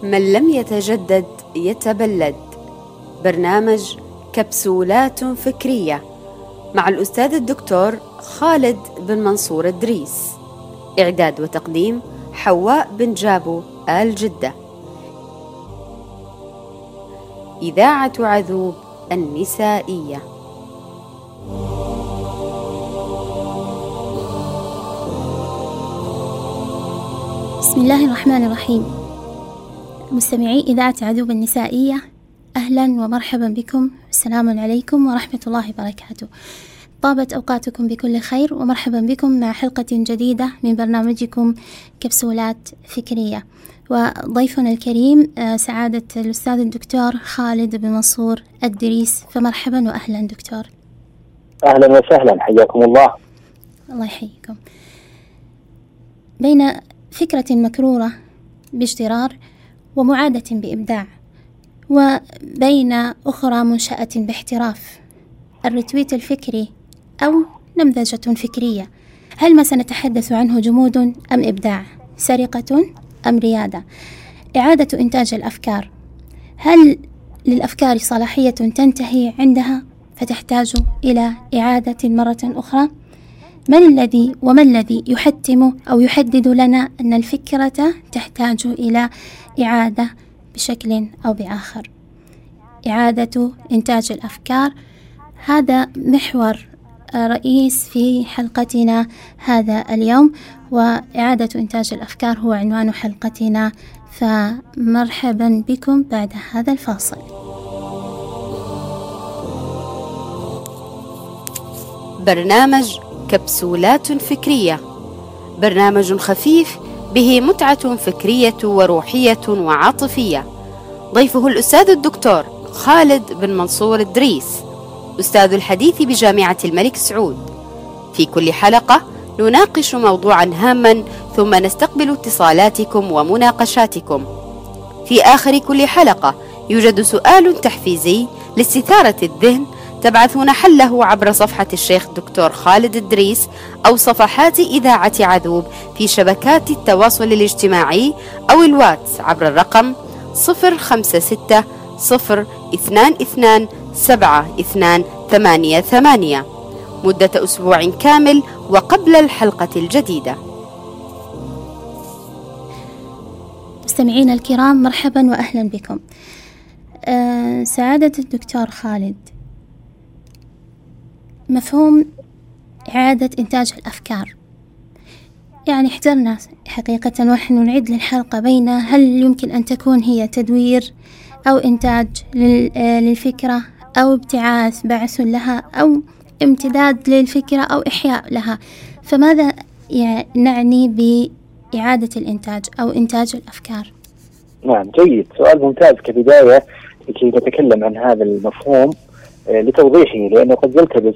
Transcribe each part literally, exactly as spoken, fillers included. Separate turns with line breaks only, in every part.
من لم يتجدد يتبلد. برنامج كبسولات فكرية مع الأستاذ الدكتور خالد بن منصور الدريس. إعداد وتقديم حواء بن جابو آل جدة. إذاعة عذوب النسائية.
بسم الله الرحمن الرحيم. مستمعي إذاعة عذوب النسائية، أهلا ومرحبا بكم. السلام عليكم ورحمة الله وبركاته. طابت أوقاتكم بكل خير، ومرحبا بكم مع حلقة جديدة من برنامجكم كبسولات فكرية. وضيفنا الكريم سعادة الأستاذ الدكتور خالد بن منصور الدريس. فمرحبا وأهلا دكتور.
أهلا وسهلا، حياكم الله.
الله يحييكم. بين فكرة مكرورة باجترار ومعادة بإبداع، وبين أخرى منشأة باحتراف، الرتويت الفكري أو نمذجة فكرية، هل ما سنتحدث عنه جمود أم إبداع؟ سرقة أم ريادة؟ إعادة إنتاج الأفكار، هل للأفكار صلاحية تنتهي عندها فتحتاج إلى إعادة مرة أخرى؟ من الذي وما الذي يحتم أو يحدد لنا أن الفكرة تحتاج إلى إعادة بشكل أو بآخر؟ إعادة إنتاج الأفكار، هذا محور رئيس في حلقتنا هذا اليوم، وإعادة إنتاج الأفكار هو عنوان حلقتنا. فمرحبا بكم بعد هذا الفاصل.
برنامج كبسولات فكرية، برنامج خفيف به متعة فكرية وروحية وعاطفية. ضيفه الأستاذ الدكتور خالد بن منصور الدريس، أستاذ الحديث بجامعة الملك سعود. في كل حلقة نناقش موضوعا هاما، ثم نستقبل اتصالاتكم ومناقشاتكم. في آخر كل حلقة يوجد سؤال تحفيزي لاستثارة الذهن، تبعثون حله عبر صفحة الشيخ دكتور خالد الدريس أو صفحات إذاعة عذوب في شبكات التواصل الاجتماعي أو الواتس عبر الرقم صفر خمسة ستة صفر اثنان اثنان سبعة اثنان ثمانية ثمانية مدة أسبوع كامل وقبل الحلقة الجديدة.
مستمعينا الكرام، مرحبا وأهلا بكم. أه سعادة الدكتور خالد، مفهوم إعادة إنتاج الأفكار، يعني احترنا حقيقة ونحن نعد للحلقة بين هل يمكن أن تكون هي تدوير أو إنتاج للفكرة، أو ابتعاث بعث لها، أو امتداد للفكرة، أو إحياء لها. فماذا نعني بإعادة الإنتاج أو إنتاج الأفكار؟
نعم، جيد، سؤال ممتاز كبداية لكي نتكلم عن هذا المفهوم لتوضيحه، لأنه قد يلتبس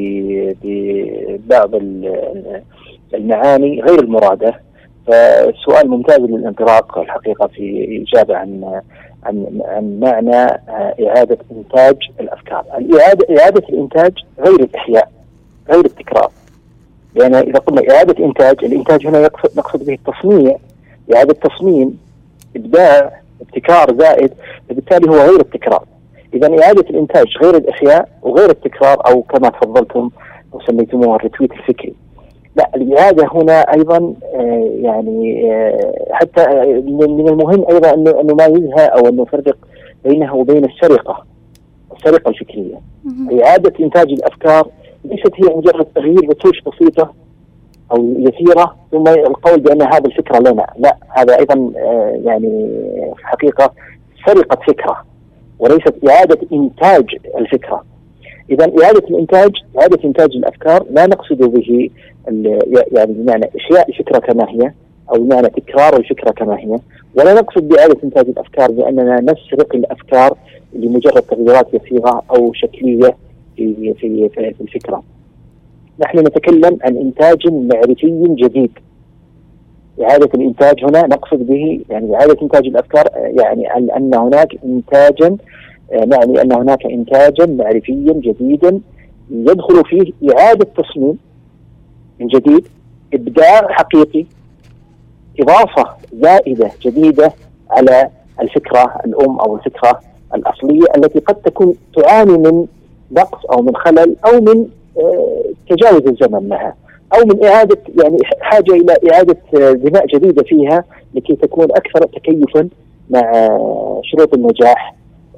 ببعض المعاني غير المرادة. فالسؤال ممتاز للانطلاق الحقيقة في إجابة عن عن عن معنى إعادة إنتاج الأفكار. الإعادة إعادة الإنتاج غير الإحياء، غير التكرار. لأن يعني إذا قلنا إعادة إنتاج، الإنتاج هنا يقصد نقصد به التصنيع، إعادة تصميم، إبداع، ابتكار زائد، فبالتالي هو غير التكرار. إذا إعادة الإنتاج غير الإحياء وغير التكرار، أو كما تفضلتم وسميتموه الرتويت الفكري. لا، الإعادة هنا أيضا آه يعني آه حتى آه من المهم أيضا أن نميزها أو أن نفرق بينها وبين السرقة، السرقة الفكرية. إعادة إنتاج الأفكار ليست هي مجرد تغيير بتوش بسيطة أو يسيرة ثم القول بأن هذا الفكرة لنا. لا، هذا أيضا آه يعني في الحقيقة سرقة فكرة وليست إعادة إنتاج الفكرة. إذا إعادة الإنتاج، إعادة إنتاج الأفكار لا نقصد به يعني بمعنى إحياء الفكرة كما هي، أو بمعنى تكرار الفكرة كما هي، ولا نقصد بإعادة إنتاج الأفكار بأننا نسرق الأفكار لمجرد تغييرات يسيرة أو شكلية في في في الفكرة. نحن نتكلم عن إنتاج معرفي جديد. إعادة الإنتاج هنا نقصد به يعني إعادة إنتاج الأفكار، يعني أن هناك إنتاجا، يعني أن هناك إنتاجا معرفيا جديدا يدخل فيه إعادة تصميم من جديد، إبداع حقيقي، إضافة زائدة جديدة على الفكرة الأم أو الفكرة الأصلية التي قد تكون تعاني من نقص أو من خلل أو من تجاوز الزمن لها، أو من إعادة يعني حاجة إلى إعادة بناء جديدة فيها لكي تكون أكثر تكيفا مع شروط النجاح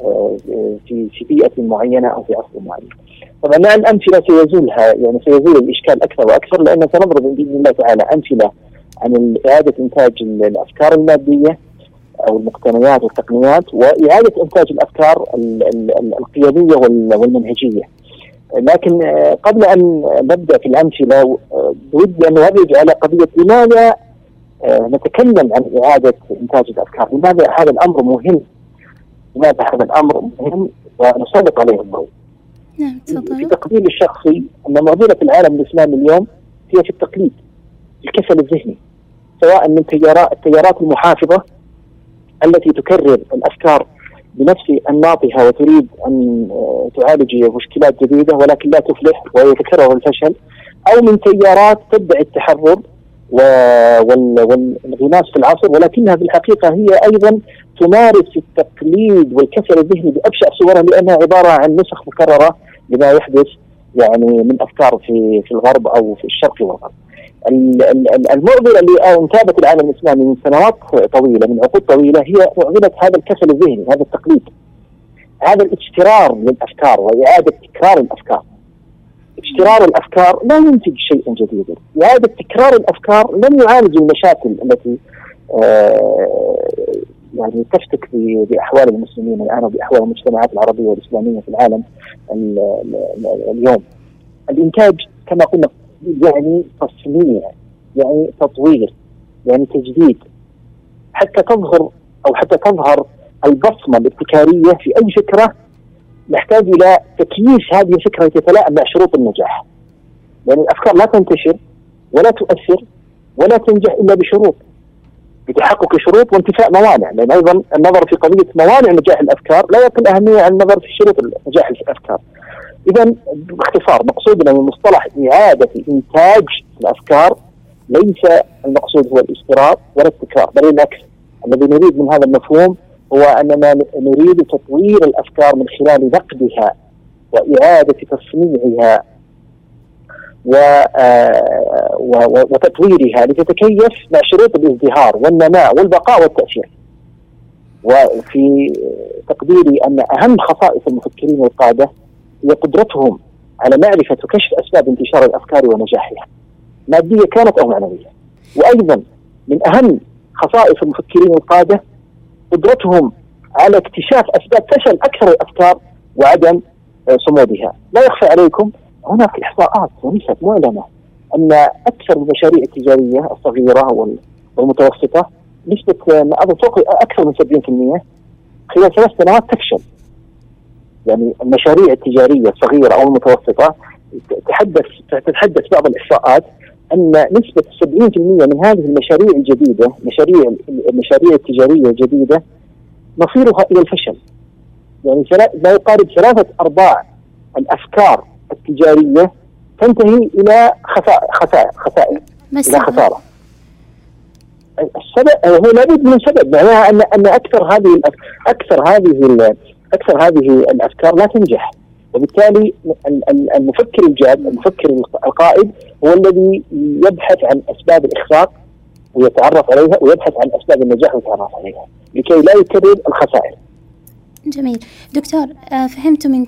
في في بيئة معينة أو في عصر معين. طبعا مع الأمثلة سيزولها يعني سيزول الإشكال أكثر وأكثر، لأن سنضرب بإذن الله تعالى أمثلة عن إعادة إنتاج الأفكار المادية أو المقتنيات والتقنيات، وإعادة إنتاج الأفكار القيمية والمنهجية. لكن قبل أن نبدأ في الأمثلة بودي أن نرجع على قضية لماذا نتكلم عن إعادة إنتاج الأفكار، لماذا هذا الأمر مهم، لماذا هذا الأمر مهم ونسلط عليه الضوء.
نعم تفضلوا.
في تقديري الشخصي أن معضلة العالم الإسلامي اليوم هي في التقليد، الكسل الذهني، سواء من تيارات التيارات المحافظة التي تكرر الأفكار بنفس أنماطها وتريد أن تعالج مشكلات جديدة ولكن لا تفلح ويتكرر الفشل، أو من تيارات تدعي التحرر والانغماس في العصر ولكنها في الحقيقة هي أيضا تمارس التقليد والكسل الذهني بأبشع صورها، لأنها عبارة عن نسخ مكررة لما يحدث يعني من أفكار في في الغرب أو في الشرق والغرب. المعضلة اللي انتابت العالم الإسلامي من سنوات طويلة من عقود طويلة هي معضلة هذا الكسل الذهني، هذا التقليد، هذا الاسترار للأفكار وإعادة تكرار الأفكار. استرار الأفكار لا ينتج شيئا جديدا، إعادة تكرار الأفكار لن يعالج المشاكل التي آه يعني تفتك بأحوال المسلمين الآن وبأحوال المجتمعات العربية والإسلامية في العالم اليوم. الإنتاج كما قلنا يعني تصنيع، يعني تطوير، يعني تجديد، حتى تظهر أو حتى تظهر البصمة الابتكارية في أي فكرة نحتاج إلى تكييف هذه الفكرة تتلائم مع شروط النجاح. يعني الأفكار لا تنتشر ولا تؤثر ولا تنجح إلا بشروط، بتحقق شروط وانتفاء موانع، لأن أيضا النظر في قضية موانع نجاح الأفكار لا يقل أهمية عن النظر في شروط نجاح الأفكار. إذا باختصار مقصودنا من مصطلح إعادة إنتاج الأفكار ليس المقصود هو الاستيراد ولا التكرار، بل بالعكس، الذي نريد من هذا المفهوم هو أننا نريد تطوير الأفكار من خلال نقدها وإعادة تصنيعها وتطويرها لتتكيف مع شروط الازدهار والنماء والبقاء والتأثير. وفي تقديري أن أهم خصائص المفكرين والقادة هي قدرتهم على معرفة وكشف أسباب انتشار الأفكار ونجاحها، مادية كانت أو معنوية. وأيضا من أهم خصائص المفكرين والقادة قدرتهم على اكتشاف أسباب فشل أكثر الأفكار وعدم صمودها. لا يخفى عليكم هناك إحصاءات ونسب معلنة أن أكثر المشاريع التجارية الصغيرة والمتوسطة نسبة أكثر من سبعين بالمئة خلال ثلاث سنوات تفشل. يعني المشاريع التجارية الصغيرة أو المتوسطة تتحدث تتحدث بعض الإحصاءات أن نسبة سبعين بالمئة من هذه المشاريع الجديدة، مشاريع المشاريع التجارية الجديدة، مصيرها إلى الفشل. يعني لا يقارب ثلاثة أرباع الأفكار التجارية تنتهي إلى خسائر خسائر إلى خسارة. السبب هو لابد من سبب، معناها أن أن أكثر هذه أكثر هذه أكثر هذه الأفكار لا تنجح، وبالتالي المفكر الجاد المفكر القائد هو الذي يبحث عن أسباب الإخفاق ويتعرف عليها، ويبحث عن أسباب النجاح ويتعرف عليها لكي لا يكرر الخسائر.
جميل دكتور، فهمت من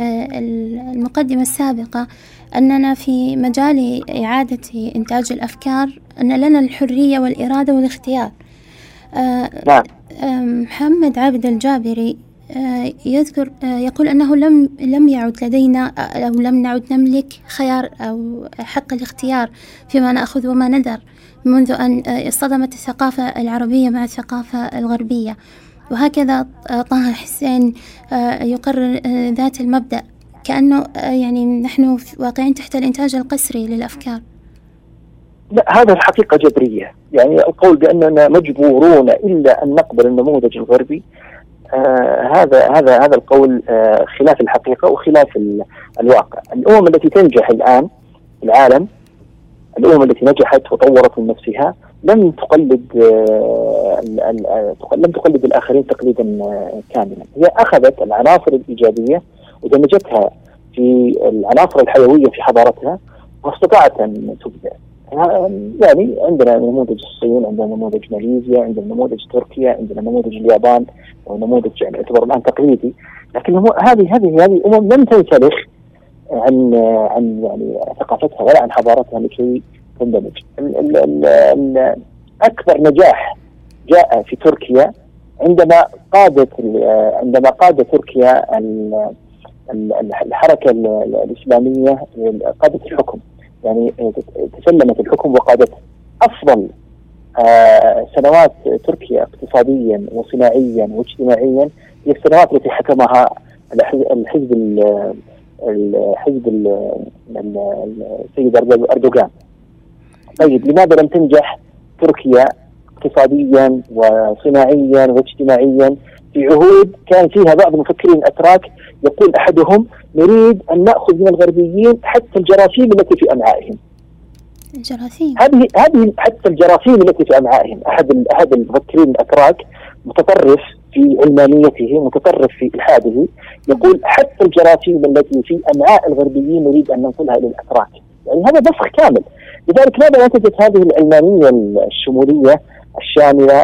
المقدمة السابقة أننا في مجال إعادة إنتاج الأفكار أن لنا الحرية والإرادة والاختيار.
نعم.
محمد عابد الجابري يذكر يقول أنه لم لم يعد لدينا أو لم نعد نملك خيار أو حق الاختيار فيما نأخذ وما نذر منذ أن اصطدمت الثقافة العربية مع الثقافة الغربية. وهكذا طه حسين يقرر ذات المبدأ، كأنه يعني نحن واقعين تحت الإنتاج القسري للأفكار.
لا، هذا الحقيقة جبرية. يعني القول بأننا مجبورون إلا أن نقبل النموذج الغربي، آه هذا هذا هذا القول آه خلاف الحقيقة وخلاف الواقع. الأمم التي تنجح الآن في العالم، الأمم التي نجحت وطورت من نفسها، لم تقلد لم تقلد الآخرين تقليدا كاملا. هي أخذت العناصر الإيجابية ودمجتها في العناصر الحيوية في حضارتها واستطاعت أن تبدع. يعني عندنا نموذج الصين، عندنا نموذج ماليزيا، عندنا نموذج تركيا، عندنا نموذج اليابان، ونموذج يعني يعتبر الآن تقليدي، لكن هذه هذه هذه أمم لم تنسلخ عن عن يعني ثقافتها ولا عن حضارتها لكي تندمج. أكبر نجاح جاء في تركيا عندما قادت عندما قاد تركيا الحركة الإسلامية، قادت الحكم، يعني تسلمت الحكم وقادت أفضل سنوات تركيا اقتصاديا وصناعيا واجتماعيا هي السنوات التي حكمها الحزب الحزب السيد أردوغان. طيب لماذا لم تنجح تركيا اقتصاديا وصناعيا واجتماعيا في عهود كان فيها بعض المفكرين الأتراك يقول أحدهم نريد أن نأخذ من الغربيين حتى الجراثيم التي في أمعائهم.
الجراثيم
هذه هذه حتى الجراثيم التي في أمعائهم. أحد أحد المفكرين الأتراك متطرف في علمانيته، متطرف في إلحاده، يقول حتى الجراثيم التي في أمعاء الغربيين نريد أن ننقلها إلى الأتراك. يعني هذا بفخ كامل. لذلك ماذا نتجت هذه العلمانية الشمولية الشاملة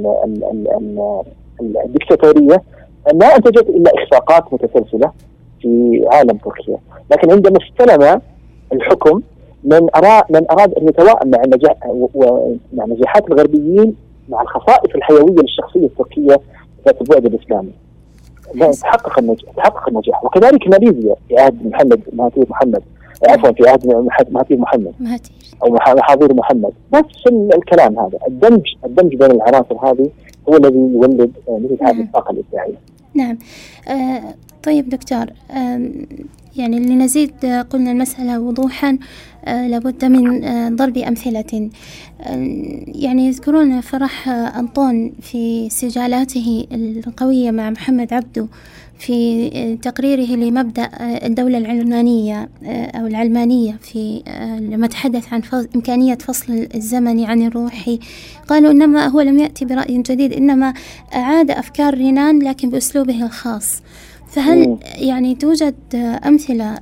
الدكتاتورية؟ ما أنتجت إلا إخفاقات متسلسلة في عالم تركيا. لكن عندما استلم الحكم من أراد من أراد أن يتوائم مع النجاح ومع نجاحات الغربيين مع الخصائص الحيوية للشخصية التركية ذات البعد الإسلامي، تحقق النجاح تحقق النجاح. وكذلك ماليزيا في عهد محمد مهاتير محمد عفوا في عهد مهاتير محمد أو محاضير محمد، نفس الكلام. هذا الدمج الدمج بين العناصر هذه هو الذي يولد مثل هذه الطاقة الإبداعية.
نعم. آه طيب دكتور، آه يعني لنزيد قلنا المسألة وضوحا آه لابد من آه ضرب أمثلة. آه يعني يذكرون فرح آه أنطون في سجالاته القوية مع محمد عبده في آه تقريره لمبدأ آه الدولة العلمانية آه أو العلمانية في آه لما تحدث عن إمكانية فصل الزمن عن الروحي، قالوا إنما هو لم يأتي برأي جديد، إنما أعاد أفكار رينان لكن بأسلوبه الخاص. فهل يعني توجد أمثلة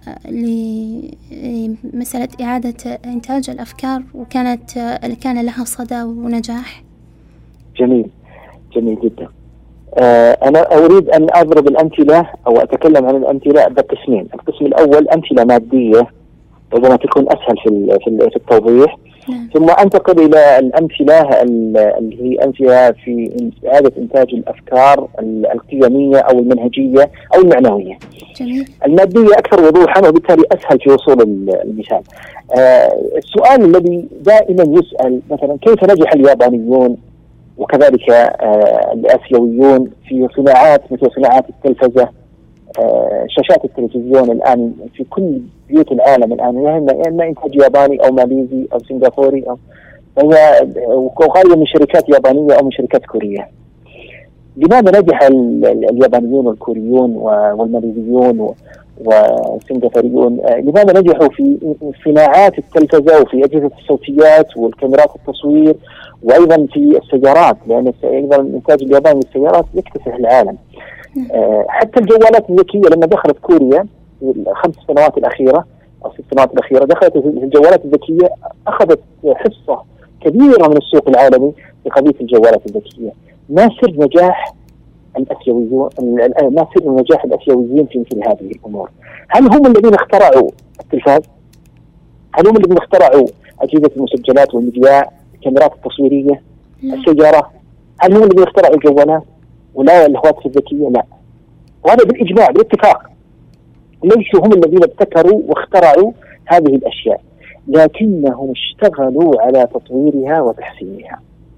لمسألة إعادة إنتاج الأفكار وكانت كان لها صدى ونجاح؟
جميل جميل جدا. آه أنا أريد أن أضرب الأمثلة أو أتكلم عن الأمثلة بقسمين. القسم الأول أمثلة مادية ربما تكون أسهل في في التوضيح، نعم. ثم أنتقل إلى الأمثلة اللي هي أمثلة في إعادة إنتاج الأفكار القيمية أو المنهجية أو المعنوية.
جميل.
المادية أكثر وضوحا وبالتالي أسهل في وصول المثال. آه السؤال الذي دائما يسأل مثلا كيف نجح اليابانيون وكذلك آه الآسيويون في صناعات مثل صناعات التلفزة، آه شاشات التلفزيون الآن في كل بيوت العالم الآن يا إما إنتاج ياباني أو ماليزي أو سنغافوري أو هي وغالبا من شركات يابانية أو من شركات كورية. لماذا نجح اليابانيون والكوريون والماليزيون والسنغافوريون؟ لماذا نجحوا في صناعات التلفزة وفي أجهزة الصوتيات والكاميرات التصوير وأيضا في السيارات؟ لأن أيضا إنتاج اليابان للسيارات يكتسح العالم. حتى الجوالات الذكية لما دخلت كوريا في الخمس سنوات الأخيرة أو ست سنوات الأخيرة دخلت الجوالات الذكية، أخذت حصة كبيرة من السوق العالمي لقضية الجوالات الذكية. ما سر نجاح الآسيويون ما سر نجاح الآسيويين في مثل هذه الأمور؟ هل هم الذين اخترعوا التلفاز؟ هل هم الذين اخترعوا أجهزة المسجلات والمذياع، الكاميرات التصويرية، السيارة؟ هل هم الذين اخترعوا الجوالات ولا الهواتف الذكية؟ لا. وهذا بالإجماع بالاتفاق ليسوا هم الذين ابتكروا واخترعوا هذه الأشياء، لكنهم اشتغلوا على تطويرها وتحسينها،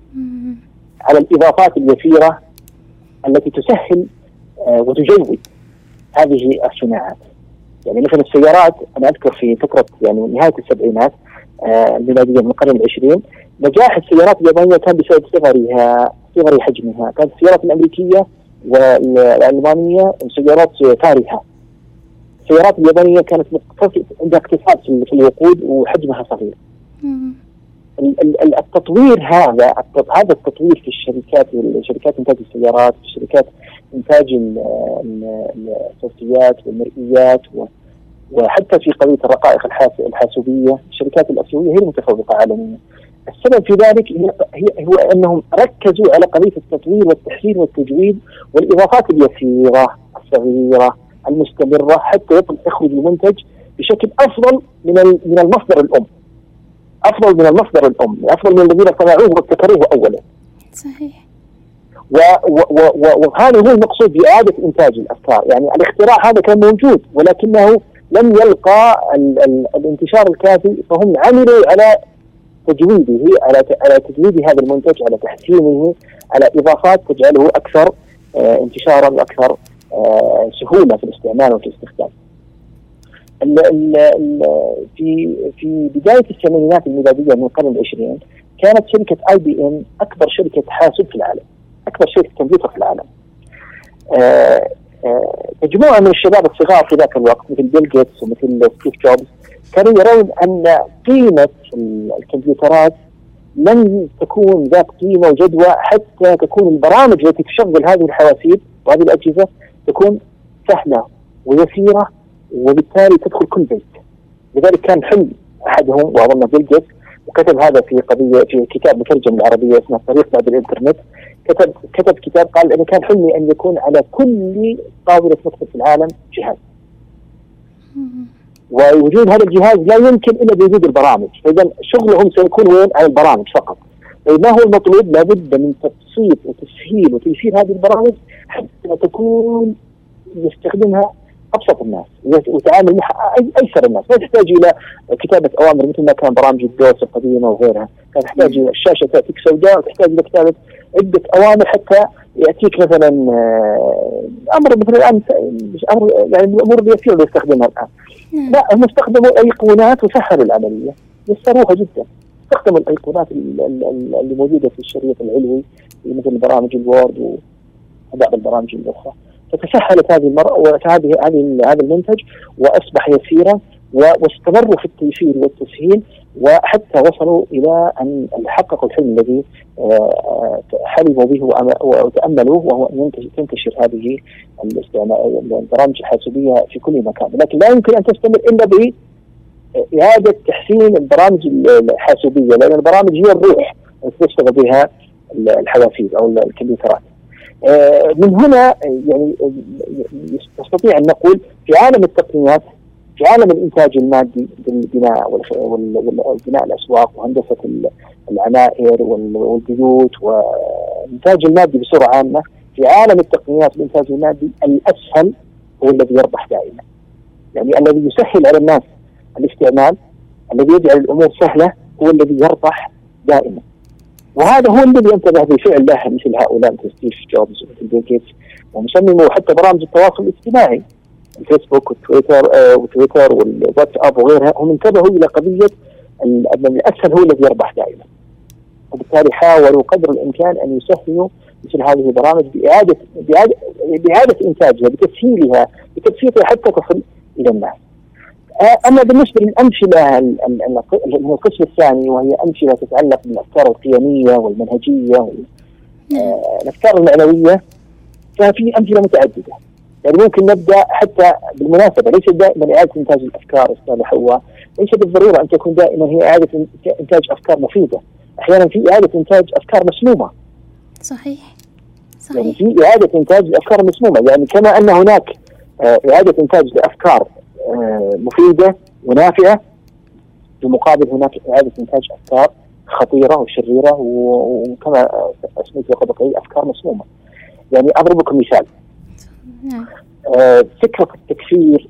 على الإضافات اليسيرة التي تسهل وتجود هذه الصناعات. يعني مثلا السيارات، أنا أذكر في فترة يعني نهاية السبعينات الميلادية من القرن العشرين نجاح السيارات اليابانية كان بسبب صغرها صغر حجمها. كانت السيارات الأمريكية والألمانية سيارات فارهة. السيارات اليابانية كانت عندها اقتصاد في الوقود وحجمها صغير. التطوير هذا هذا التطوير في الشركات شركات انتاج السيارات، شركات انتاج الصوتيات والمرئيات، وحتى في قضيه الرقائق الحاسوبيه الشركات الاسيويه هي المتفوقه عالميا. السبب في ذلك هي هو انهم ركزوا على قضيه التطوير والتحسين والتجويد والاضافات اليسيره الصغيره المستمره حتى يخرج المنتج بشكل افضل من من المصدر الام، افضل من المصدر الام، افضل من الذين صنعوه وابتكروه اولا.
صحيح.
وهذا هو المقصود باعاده انتاج الافكار، يعني الاختراع هذا كان موجود ولكنه لم يلقى ال ال الانتشار الكافي، فهم عملوا على تجويده، على على تجويد هذا المنتج، على تحسينه، على اضافات تجعله اكثر آه انتشارا واكثر آه سهوله في الاستعمال وفي الاستخدام. ال ال ال في في بدايه الثمانينات الميلاديه من القرن العشرين كانت شركه اي بي ام اكبر شركه حاسوب في العالم، اكبر شركه كمبيوتر في العالم. آه آه مجموعه من الشباب الصغار في ذاك الوقت مثل بيل جيتس ومثل ستيف جوبز كانوا يرون ان قيمه الكمبيوترات لن تكون ذات قيمه وجدوى حتى تكون البرامج التي تشغل هذه الحواسيب وهذه الاجهزه تكون سهله ويسيره وبالتالي تدخل كل بيت. لذلك كان حلم احدهم واظن بيل جيتس، وكتب هذا في قضيه في كتاب مترجم العربيه اسمه الطريق بعد الانترنت، كتب كتب كتاب قال ان كان حلمي ان يكون على كل طاوله مكتب في العالم جهاز. ووجود هذا الجهاز لا يمكن الا بوجود البرامج، فاذا شغلهم سيكون وين؟ على البرامج فقط. ما هو المطلوب؟ لابد من تبسيط وتسهيل وتيسير هذه البرامج حتى تكون يستخدمها ابسط الناس وتعامل معها ايسر الناس، ما تحتاج الى كتابه اوامر مثل ما كان برامج الدوس القديمه وغيرها، كان تحتاج الشاشه تاتيك سوداء وتحتاج الى كتابه عده اوامر حتى ياتيك مثلا امر مثل الان امر يعني الامور اليسيره اللي يستخدمها الان. لا، هم استخدموا ايقونات وسهلوا العمليه، يسروها جدا. استخدموا الايقونات اللي موجوده في الشريط العلوي مثل برامج الوورد وبعض البرامج الاخرى، فتسهلت هذه المرة هذه هذه هذا المنتج واصبح يسيرا، واستمروا في التيسير والتسهيل وحتى وصلوا الى ان حققوا الحلم الذي حلموا به وتاملوه، وهو ان تنتشر هذه البرامج الحاسوبيه في كل مكان. لكن لا يمكن ان تستمر الا باعاده تحسين البرامج الحاسوبيه، لان البرامج هي الروح التي تشتغل بها الحواسيب او الكمبيوترات. من هنا يعني نستطيع ان نقول في عالم التقنيات، في عالم الانتاج المادي بالبناء والبناء الاسواق وهندسه العمائر والبيوت والانتاج المادي بصوره عامه، في عالم التقنيات والانتاج المادي الاسهل هو الذي يربح دائما. يعني الذي يسهل على الناس الاستعمال، الذي يجعل الامور سهله هو الذي يربح دائما. وهذا هو الذي انتبه بالفعل له مثل هؤلاء مثل ستيف جوبز ومثل بيل جيتس، ومصمموا حتى برامج التواصل الاجتماعي الفيسبوك والتويتر آه وتويتر والواتساب وغيرها، هم انتبهوا الى قضيه ان الاسهل هو الذي يربح دائما، وبالتالي حاولوا قدر الامكان ان يسهلوا مثل هذه البرامج باعاده باعاده, بإعادة انتاجها، بتسهيلها، بتبسيطها حتى تصل الى الناس. أما بالنسبة للأمثلة القسم الثاني وهي أمثلة تتعلق بالأفكار القيمية والمنهجية والأفكار المعنوية، ففي أمثلة متعددة. يعني ممكن نبدأ حتى بالمناسبة، ليس دائما إعادة إنتاج الأفكار أستاذة حواء ليس بالضرورة أن تكون دائما هي إعادة إنتاج أفكار مفيدة، أحيانا في إعادة إنتاج أفكار مسمومة.
صحيح صحيح.
يعني في إعادة إنتاج الأفكار المسمومة، يعني كما أن هناك إعادة إنتاج لأفكار مفيدة ونافعة، بمقابل هناك إعادة إنتاج أفكار خطيرة وشريرة وكما أسميت وقبل أفكار مسمومة. يعني أضرب لكم مثال. فكرة التكفير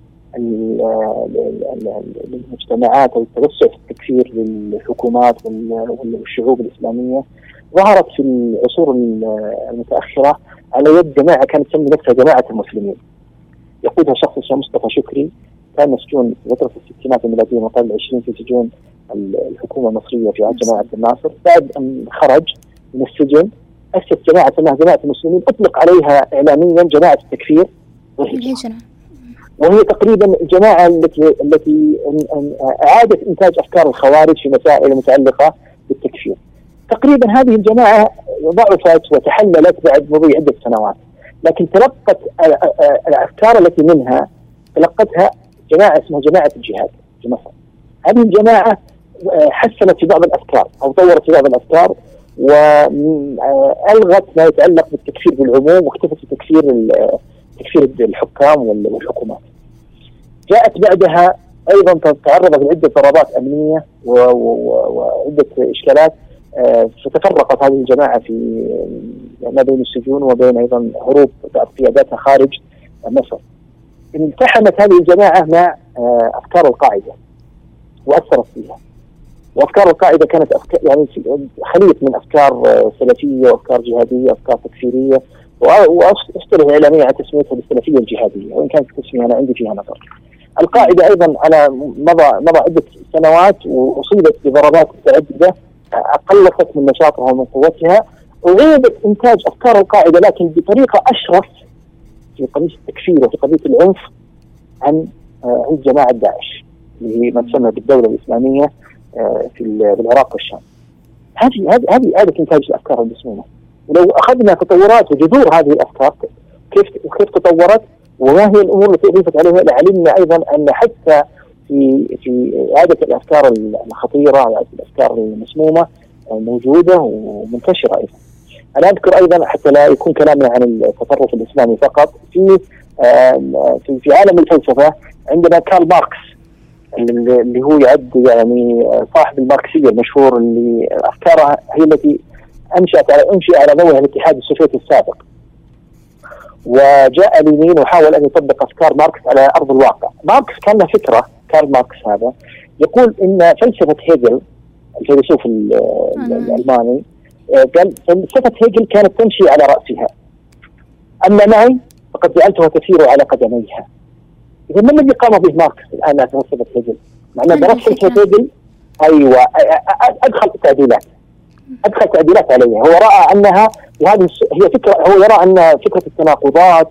للمجتمعات أو التوسع في التكفير للحكومات والشعوب الإسلامية ظهرت في العصور المتأخرة على يد جماعة كانت تسمي نفسها جماعة المسلمين، يقودها شخص اسمه مصطفى شكري، كان مسجون في فترة الستينات الميلادية من القرن العشرين في سجون الحكومة المصرية في عهد جمال عبد الناصر. بعد أن خرج من السجن أسس جماعة اسمها جماعة المسلمين، أطلق عليها إعلاميا جماعة التكفير والهجرة، وهي تقريبا الجماعة التي التي أعادت إنتاج أفكار الخوارج في مسائل متعلقة بالتكفير. تقريبا هذه الجماعة ضعفت وتحللت بعد مضي عدة سنوات، لكن تلقت الأفكار التي منها تلقتها جماعة اسمها جماعة الجهاد في مصر. هذه الجماعة حسنت في بعض الأفكار أو طورت في بعض الأفكار وألغت ما يتعلق بالتكفير بالعموم واكتفت بتكفير تكفير الحكام والحكومات. جاءت بعدها أيضا تعرضت لعدة ضربات أمنية وعدة إشكالات، فتفرقت هذه الجماعة في ما بين السجون وبين أيضا هروب قياداتها خارج مصر. التحمت هذه الجماعة مع أفكار القاعدة وأثرت فيها، وأفكار القاعدة كانت أفكار يعني خليط من أفكار سلفية وأفكار جهادية وأفكار تكفيرية، وأصطلح الإعلامية على تسميتها بالسلفية الجهادية، وإن كانت التسمية أنا عندي فيها نظر. القاعدة أيضا على مضى مضى عدة سنوات وأصيبت بضربات متعددة قلصت من نشاطها ومن قوتها، وغيبت إنتاج أفكار القاعدة لكن بطريقة أشرف في قضية التكفير وفي قضية العنف عن عند جماعة داعش اللي هي ما تسمى بالدولة الإسلامية في العراق والشام. هذه هذه هذه إعادة إنتاج الأفكار المسمومة. ولو أخذنا تطورات وجذور هذه الأفكار كيف كيف تطورت وما هي الأمور التي أضيفت عليها، لعلمنا أيضا أن حتى في في إعادة الأفكار الخطيرة وإعادة الأفكار المسمومة موجودة ومنتشرة أيضا. أنا أذكر أيضا حتى لا يكون كلامنا عن التطرف الإسلامي فقط، في في في عالم الفلسفة عندنا كارل ماركس اللي هو يعد يعني صاحب الماركسية المشهور، اللي أفكاره هي التي أنشأت على أنشئ على ضوء الاتحاد السوفيتي السابق، وجاء اليمين وحاول أن يطبق أفكار ماركس على أرض الواقع. ماركس كان له فكرة، كارل ماركس هذا يقول إن فلسفة هيجل الفيلسوف الألماني قال فلسفة هيجل كانت تمشي على رأسها، أما معي فقد جعلتها تسير على قدميها. إذا ما الذي قام به ماركس الآن على فلسفة هيجل؟ معناه درس فلسفة هيجل، أيوة أدخل تعديلات أدخل تعديلات عليها. هو رأى أنها وهذه هي فكرة، هو يرى أن فكرة التناقضات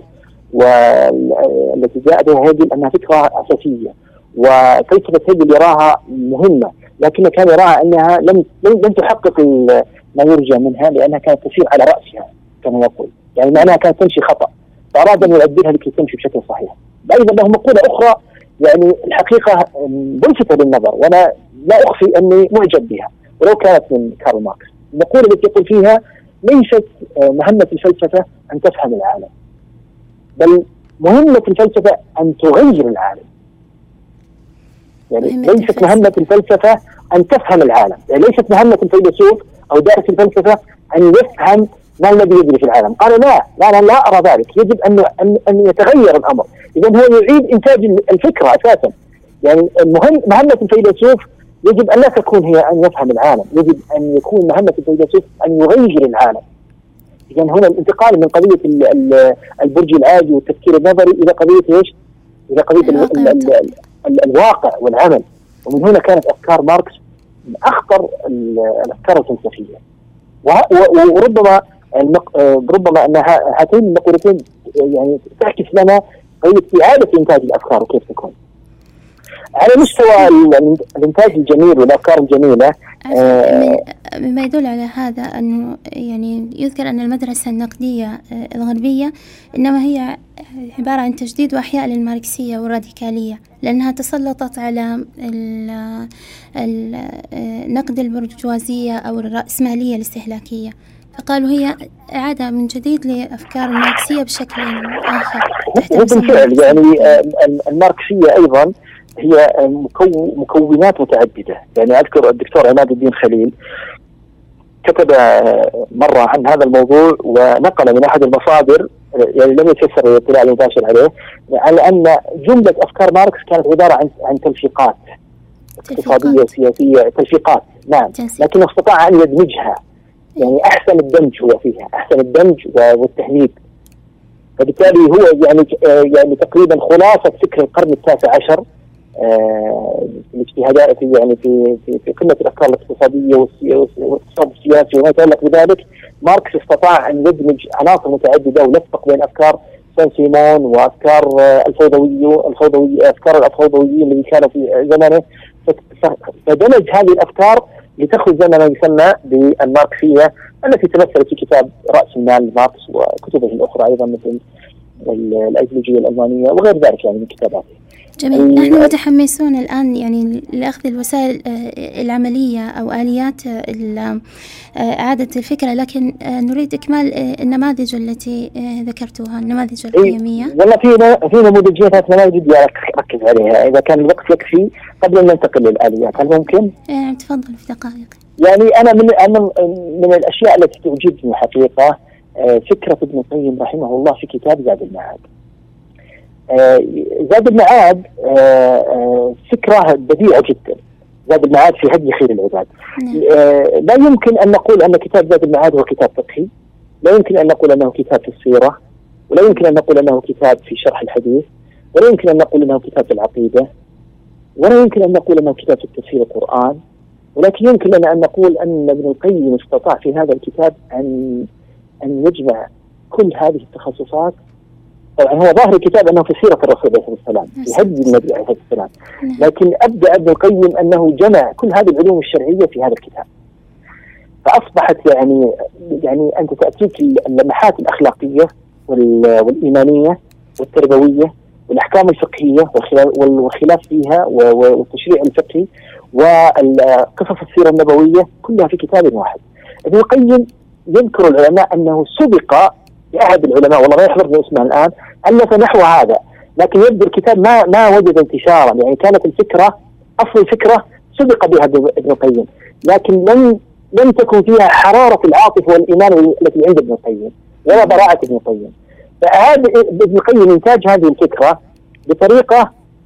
والتي جاء بها هيجل أنها فكرة أساسية، وفلسفة هيجل يراها مهمة، لكن كان يراها أنها لم لم تحقق ما يرجى منها، لأنها كانت تسير على رأسها كما يقول، يعني معناها كانت تمشي خطأ، فأراد أن يعدلها لكي تمشي بشكل صحيح. أيضا له مقولة أخرى يعني الحقيقة ملفتة للنظر، وأنا لا أخفي أني معجب بها ولو كانت من كارل ماركس. المقولة التي يقول فيها ليست مهمة الفلسفة أن تفهم العالم، بل مهمة الفلسفة أن تغير العالم. يعني ليست مهمة الفلسفة أن تفهم العالم، يعني ليست مهمة الفيلسوف أو دارس الفلسفة أن يفهم ما الذي يجري في العالم. قال لا لا أنا لا أرى ذلك، يجب أن أن أن يتغير الأمر. إذا هو يعيد إنتاج الفكرة أساسا. يعني المهم مهمة الفيلسوف يجب أن لا تكون هي أن يفهم العالم، يجب أن يكون مهمة الفيلسوف أن يغير العالم. إذا هنا الانتقال من قضية البرج العاجي والتفكير النظري إلى قضية إيش؟ إلى قضية الواقع, ال ال ال الواقع والعمل. ومن هنا كانت أفكار ماركس من أخطر الأفكار الفلسفية. وربما ربما أن هاتين المقولتين يعني تعكس لنا قضية إعادة إنتاج الأفكار وكيف تكون. على مستوى الإنتاج الجميل والأفكار الجميلة،
مما يدل على هذا أنه يعني يذكر أن المدرسة النقدية الغربية إنما هي عبارة عن تجديد وإحياء للماركسية والراديكالية، لأنها تسلطت على نقد البرجوازية أو الرأسمالية الاستهلاكية، فقالوا هي إعادة من جديد لأفكار الماركسية بشكل آخر.
بالفعل يعني الماركسية أيضا هي مكونات متعددة. يعني أذكر الدكتور عماد الدين خليل كتب مرة عن هذا الموضوع ونقل من أحد المصادر، يعني لم يتيسر الاطلاع المباشر عليه، على أن جملة أفكار ماركس كانت عبارة عن عن تلفيقات اقتصادية وسياسية، تلفيقات نعم، لكن استطاع أن يدمجها. يعني أحسن الدمج هو فيها، أحسن الدمج والتهنيد. فبالتالي هو يعني يعني تقريبا خلاصة فكر القرن التاسع عشر الاجتهادات في يعني في في في قمة الأفكار الاقتصادية والاقتصاد السياسي وما يتعلق بذلك. ماركس استطاع أن يدمج عناصر متعددة ولفق بين أفكار سان سيمون وأفكار الفوضوية الفوضوية أفكار الفوضويين الذي كانوا في زمانه، فدمج هذه الأفكار لتخرج زي ما يسمى بالماركسية التي تمثلت في كتاب رأس المال ماركس وكتبه الأخرى أيضا مثل الأيديولوجية الألمانية وغير ذلك يعني من كتاباته.
جميل. نحن متحمسون الآن يعني لأخذ الوسائل العملية أو آليات إعادة الفكرة، لكن نريد إكمال النماذج التي ذكرتوها، النماذج القيمية.
والله في في نموذجين ثلاث نماذج بدي أركز عليها إذا كان الوقت يكفي قبل أن ننتقل للآليات، هل ممكن؟
إيه تفضل في دقائق.
يعني أنا من أنا من الأشياء التي تعجبني حقيقة فكرة ابن القيم رحمه الله في كتاب زاد المعاد. زاد المعاد فكرة بديعة جدا. زاد المعاد في هدي خير العباد. لا يمكن أن نقول أن كتاب زاد المعاد هو كتاب فقهي، لا يمكن أن نقول أنه كتاب في السيرة، ولا يمكن أن نقول أنه كتاب في شرح الحديث، ولا يمكن أن نقول أنه كتاب في العقيدة، ولا يمكن أن نقول أنه كتاب في تفسير القرآن، ولكن يمكن لنا أن نقول أن ابن القيم استطاع في هذا الكتاب أن أن يجمع كل هذه التخصصات. طبعا هو ظاهر الكتاب أنه في سيرة الرسول عليه الصلاة والسلام، في هدي النبي عليه الصلاة والسلام، لكن أبدأ ابن القيم أنه جمع كل هذه العلوم الشرعية في هذا الكتاب، فأصبحت يعني يعني أنت تأتيك اللمحات الأخلاقية والإيمانية والتربوية والأحكام الفقهية والخلاف فيها والتشريع الفقهي وقصص السيرة النبوية كلها في كتاب واحد. ابن القيم يذكر العلماء أنه سبق لأحد العلماء، والله ما يحضرني اسمه الآن، ألف نحو هذا، لكن يبدو الكتاب ما ما وجد انتشارا، يعني كانت الفكرة أصل الفكرة سبق بها ابن القيم، لكن لم لم تكن فيها حرارة العاطفة والإيمان التي عند ابن القيم ولا براءة ابن القيم. فهذا ابن القيم إنتاج هذه الفكرة بطريقة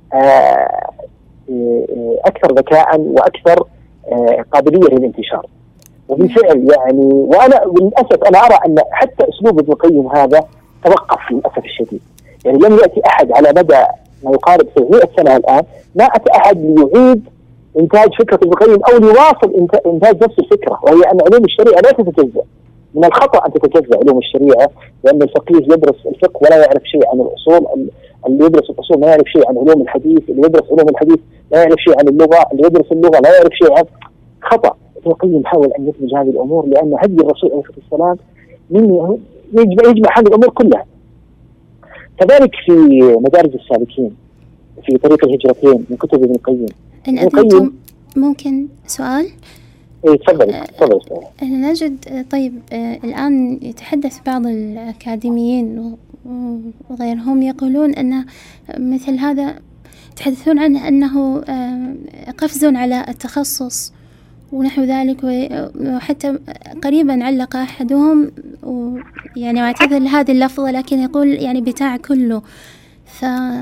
أكثر ذكاء وأكثر قابلية للانتشار، وبالفعل يعني وأنا للأسف أنا أرى أن حتى أسلوب ابن القيم هذا توقف للأسف الشديد، يعني لم يأتي أحد على مدى ما يقارب سبعمائة سنة الآن ما أتى أحد ليعيد إنتاج فكرة ابن القيم أو ليواصل إنتاج نفس الفكرة، وهي أن علوم الشريعة لا تتجزأ. من الخطأ أن تتجزأ علوم الشريعة، لأن الفقيه يدرس الفقه ولا يعرف شيء عن الأصول، اللي يدرس الأصول ما يعرف شيء عن علوم الحديث، اللي يدرس علوم الحديث لا يعرف شيء عن اللغة، اللي يدرس اللغة لا يعرف شيء عن خطأ. ابن القيم حاول أن يدمج هذه الأمور لأن هدي الرسول عليه الصلاة والسلام من يجمع يجمع هذه الأمور كلها. كذلك في مدارج السالكين في طريق الهجرتين من كتب ابن القيم.
إن أذنتم ممكن سؤال؟
إيه تفضل تفضل.
أنا نجد طيب آه الآن يتحدث بعض الأكاديميين وغيرهم يقولون أن مثل هذا يتحدثون عنه أنه آه قفز على التخصص ونحو ذلك، وحتى قريبا علق أحدهم يعني واعتذر لهذه اللفظة لكن يقول يعني بتاع كله. ف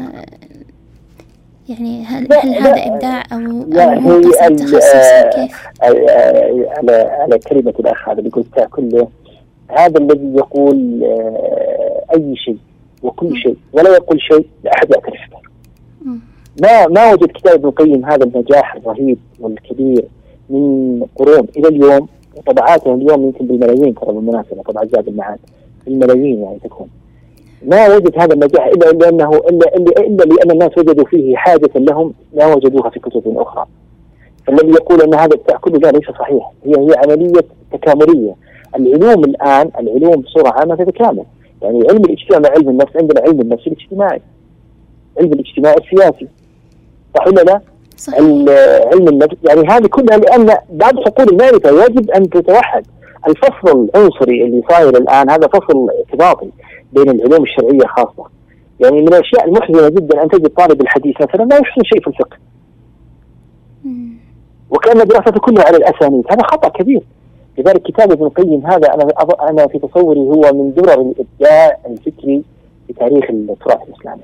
يعني هل, هل هذا إبداع أو أو تخصص كيف؟
على على كلمة الأخ هذا اللي يقول بتاع كله، هذا الذي يقول أي شيء وكل شيء ولا يقول شيء لا أحد يعترف به. ما ما وجد كتاب ابن القيم هذا النجاح الرهيب والكبير من قرون إلى اليوم، وطبعاته اليوم يمكن بالملايين ترى بالمناسبة، طبعا زاد المعاد بالملايين يعني تكون. ما وجد هذا النجاح إلا لأنه إلا إلا إلا لأن الناس وجدوا فيه حاجة لهم لا وجدوها في كتب أخرى. فالذي يقول أن هذا بتاع كله لا ليس صحيح، هي هي عملية تكاملية. العلوم الآن العلوم بصورة عامة تتكامل، يعني علم الاجتماع علم النفس، عندنا علم النفس الاجتماعي، علم الاجتماع السياسي، صح ولا لا؟
صحيح.
علم النفس، يعني هذه كلها لأن بعض حقول المعرفة يجب أن تتوحد. الفصل العنصري اللي صاير الآن هذا فصل ارتباطي بين العلوم الشرعية خاصة. يعني من الأشياء المحزنة جدا أن تجد طالب الحديث مثلا ما يحسن شيء في الفقه، وكأن دراسته كلها على الأسانيد، هذا خطأ كبير. لذلك كتاب ابن القيم هذا أنا أنا في تصوري هو من درر الإبداع الفكري في تاريخ التراث الإسلامي.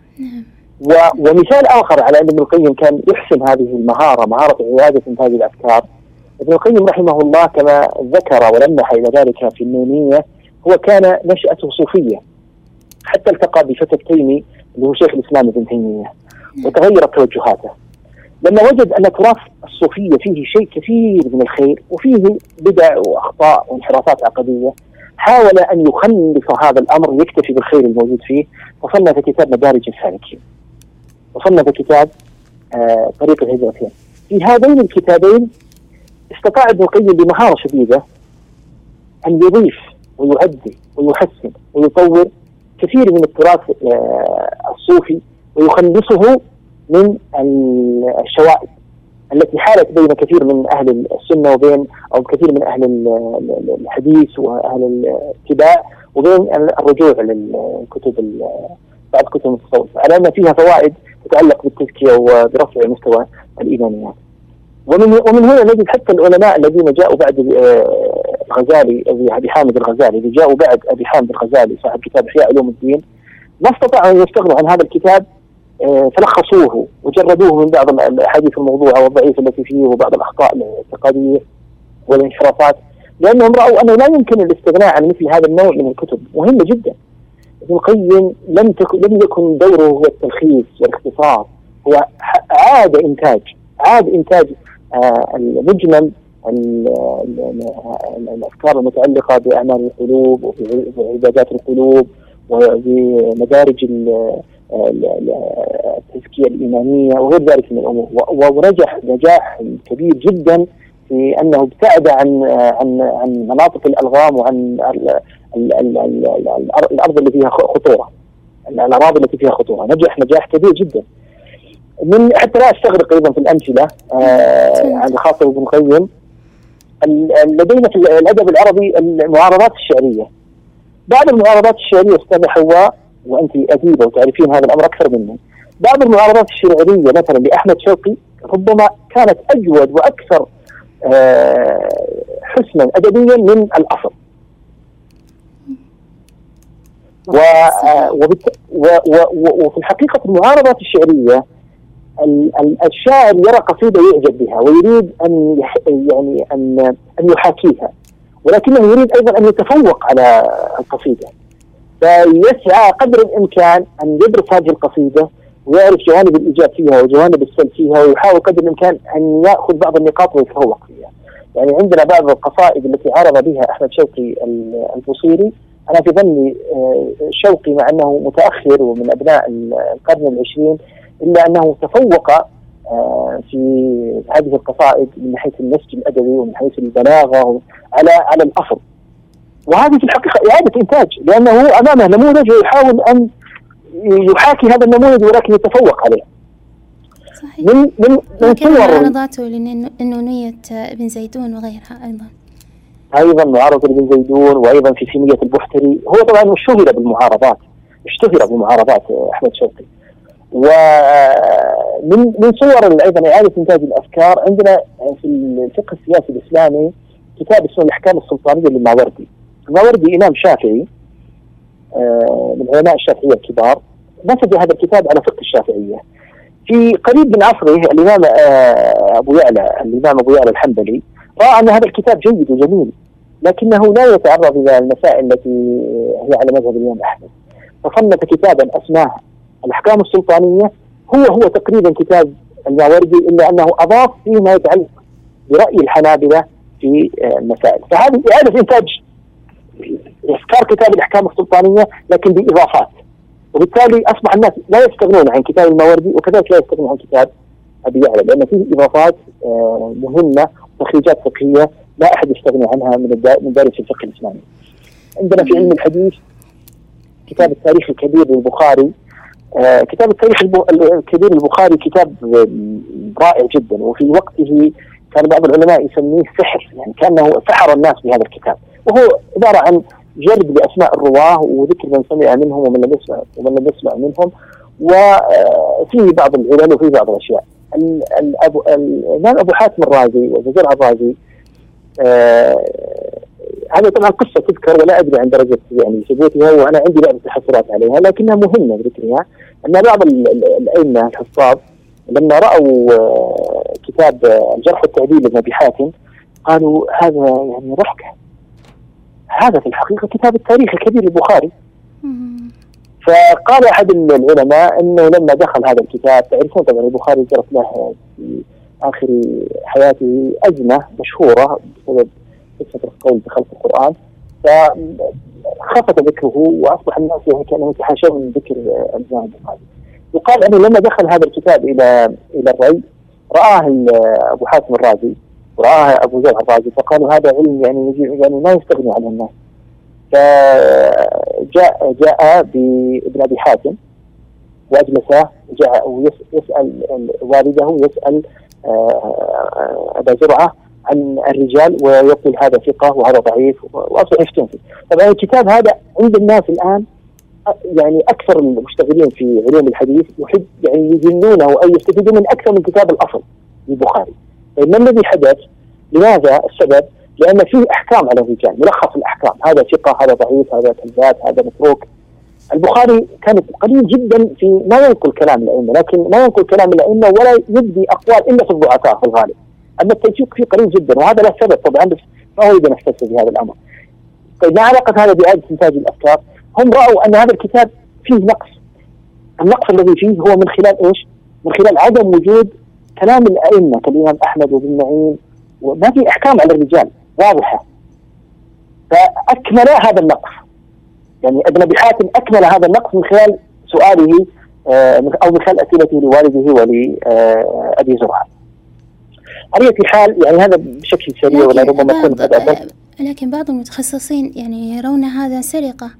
ومثال آخر على أن ابن القيم كان يحسن هذه المهارة، مهارة إعادة إنتاج الأفكار. ابن القيم رحمه الله كما ذكر ولمح إلى ذلك في النونية، هو كان نشأته صوفية حتى التقى بفتى التيمي اللي هو شيخ الإسلام ابن تيمية وتغيرت توجهاته لما وجد أن تراث الصوفية فيه شيء كثير من الخير وفيه بدع وأخطاء وانحرافات عقدية. حاول أن يخلص هذا الأمر يكتفي بالخير الموجود فيه، وصنف كتاب مدارج السالكين وصنف كتاب آه طريق الهجرتين. في هذين الكتابين استطاع ابن القيم بمهارة شديدة أن يضيف ويعدل ويحسن ويطور كثير من التراث الصوفي ويخلصه من الشوائب التي حالت بين كثير من أهل السنة وبين أو كثير من أهل الحديث وأهل الاتباع وبين الرجوع للكتب بعض كتب التصوف، على أن فيها فوائد تتعلق بالتزكية وبرفع مستوى الإيمانيات. ومن ومن هنا نجد حتى العلماء الذين جاءوا بعد الغزالي أبي حامد الغزالي اللي جاءوا بعد أبي حامد الغزالي صاحب كتاب إحياء علوم الدين ما استطاعوا أن يستغنوا عن هذا الكتاب، فلخصوه وجردوه من بعض الأحاديث الموضوعة والضعيفة التي فيه وبعض الأخطاء الاعتقادية والانحرافات، لأنهم رأوا أنه لا يمكن الاستغناء عن مثل هذا النوع من الكتب مهمة جدا. ابن القيم لم تكن لم يكن دوره هو التلخيص والاختصار، هو عاد إنتاج عاد إنتاج آه المجمل الأفكار المتعلقة بأعمال القلوب وعبادات القلوب وبمدارج التزكية الإيمانية وغير ذلك من الأمور، ونجح نجاح كبير جدا في أنه ابتعد عن عن عن مناطق الألغام وعن الأرض اللي فيها خطورة، الأراضي التي فيها خطورة، نجح نجاح كبير جدا. من حتى لا أستغرق أيضا في الأمثلة عن خاصة ابن القيم، لدينا في الأدب العربي المعارضات الشعرية. بعض المعارضات الشعرية أستاذ حواء وأنت أديبة وتعرفين هذا الأمر أكثر مني، بعض المعارضات الشعرية مثلا لأحمد شوقي ربما كانت أجود وأكثر حسنا أدبيا من الأصل. وفي الحقيقة المعارضات الشعرية الشاعر يرى قصيدة يعجب بها ويريد أن يعني أن أن يحاكيها، ولكنه يريد أيضا أن يتفوق على القصيدة، فيسعى قدر الإمكان أن يدرس هذه القصيدة ويعرف جوانب الإيجاب فيها وجوانب السلب فيها، ويحاول قدر الإمكان أن يأخذ بعض النقاط ويتفوق فيها. يعني عندنا بعض القصائد التي عرض بها أحمد شوقي البوصيري، أنا في ظني شوقي مع أنه متأخر ومن أبناء القرن العشرين إلا أنه تفوق في هذه القصائد من حيث النسج الأدبي ومن حيث البلاغة على على الأصل. وهذه في الحقيقة إعادة إنتاج، لأنه أمامه نموذج ويحاول أن يحاكي هذا النموذج ولكن يتفوق عليه.
صحيح.
من من من صور
معارضاته لنونية ابن زيدون وغيرها أيضا.
أيضا معارضة ابن زيدون، وأيضا في سيمية البحتري. هو طبعا اشتهر بالمعارضات، اشتهر بالمعارضات أحمد شوقي. ومن من صور أيضا إعادة إنتاج الأفكار عندنا في الفقه السياسي الإسلامي كتاب اسمه الأحكام السلطانية للماوردي. الماوردي إمام شافعي من علماء الشافعية الكبار، نسج هذا الكتاب على فقه الشافعية. في قريب من عصره الإمام أبو يعلى الإمام أبو يعلى الحنبلي رأى أن هذا الكتاب جيد وجميل، لكنه لا يتعرض إلى المسائل التي هي على مذهب الإمام أحمد، فصنف كتابا أسماه الأحكام السلطانية. هو هو تقريبا كتاب الماوردي، إلا أنه أضاف فيه ما يتعلق برأي الحنابلة في المسائل. فهذه إعادة إنتاج إفكار كتاب الأحكام السلطانية لكن بإضافات، وبالتالي أصبح الناس لا يستغنون عن كتاب الماوردي وكذلك لا يستغنون عن كتاب أبي يعلى، لأن فيه إضافات مهمة وتخريجات فقهية لا أحد يستغني عنها من دارس الفقه الإسلامي. عندنا في علم الحديث كتاب التاريخ الكبير للبخاري. آه كتاب التاريخ الكبير للبخاري كتاب رائع جدا، وفي وقته كان بعض العلماء يسميه سحر، يعني كأنه سحر الناس بهذا الكتاب، وهو عبارة عن جرد لأسماء الرواه وذكر من سمع منهم ومن لم يسمع ومن لم يسمع منهم، وفيه بعض العلل وفيه بعض الأشياء. الإمام أبو حاتم الرازي وزرع الرازي آه هذا طبعا قصة تذكر ولا أدري عن درجة يعني ثبوتها، وأنا عندي بعض التحسرات عليها، لكنها مهمة ذكرها. أن بعض الأئمة الحفاظ لما رأوا كتاب الجرح والتعديل لابن أبي حاتم قالوا هذا يعني ضحكة، هذا في الحقيقة كتاب التاريخ الكبير للبخاري. فقال أحد العلماء أنه لما دخل هذا الكتاب، تعرفون طبعا البخاري جرت له في آخر حياته أزمة مشهورة بسبب قصة القول بخلق القرآن، فخفت ذكره وأصبح الناس يعني كانوا يتحاشون من ذكر أجزاء البخاري. يقال أنه لما دخل هذا الكتاب إلى إلى الري رآه أبو حاتم الرازي ورآها أبو زرع الرازي فقالوا هذا علم يعني يعني ما يستغني عنه الناس. فجاء جاء بابن أبي حاتم وأجلسه، جاء ويسأل والده ويسأل أبا زرعة عن الرجال ويقول هذا ثقة وهذا ضعيف وأصبح يفتون فيه. طبعا الكتاب هذا عند الناس الآن يعني أكثر المشتغلين في علوم الحديث يحب يعني يجنونه أو يستفيدون من أكثر من كتاب الأصل للبخاري. طيب ما الذي حدث؟ لماذا السبب؟ لأن فيه أحكام على الرجال، ملخص الأحكام، هذا ثقة، هذا ضعيف، هذا كذاب، هذا متروك. البخاري كان قليل جدا في ما ينقل كلام الأئمة، لكن ما ينقل كلام الأئمة ولا يبدي أقوال إلا في الضعفاء في الغالب. أما التوثيق فيه قليل جدا، وهذا له سبب طبعا، بس ما هو يبدأ نحتسب بهذا الأمر. طيب ما علاقة هذا بإعادة إنتاج الأفكار؟ هم رأوا أن هذا الكتاب فيه نقص. النقص الذي فيه هو من خلال إيش؟ من خلال عدم وجود كلام الأئمة كالإمام أحمد وابن معين، وما في أحكام على الرجال واضحة. فأكمل هذا النقص، يعني ابن أبي حاتم أكمل هذا النقص من خلال سؤاله أو من خلال أسئلته لوالده ولأبي زرعة. على أي حال يعني هذا بشكل سريع ولا ربما يكون قد أبدأ.
لكن بعض المتخصصين يعني يرون هذا سرقة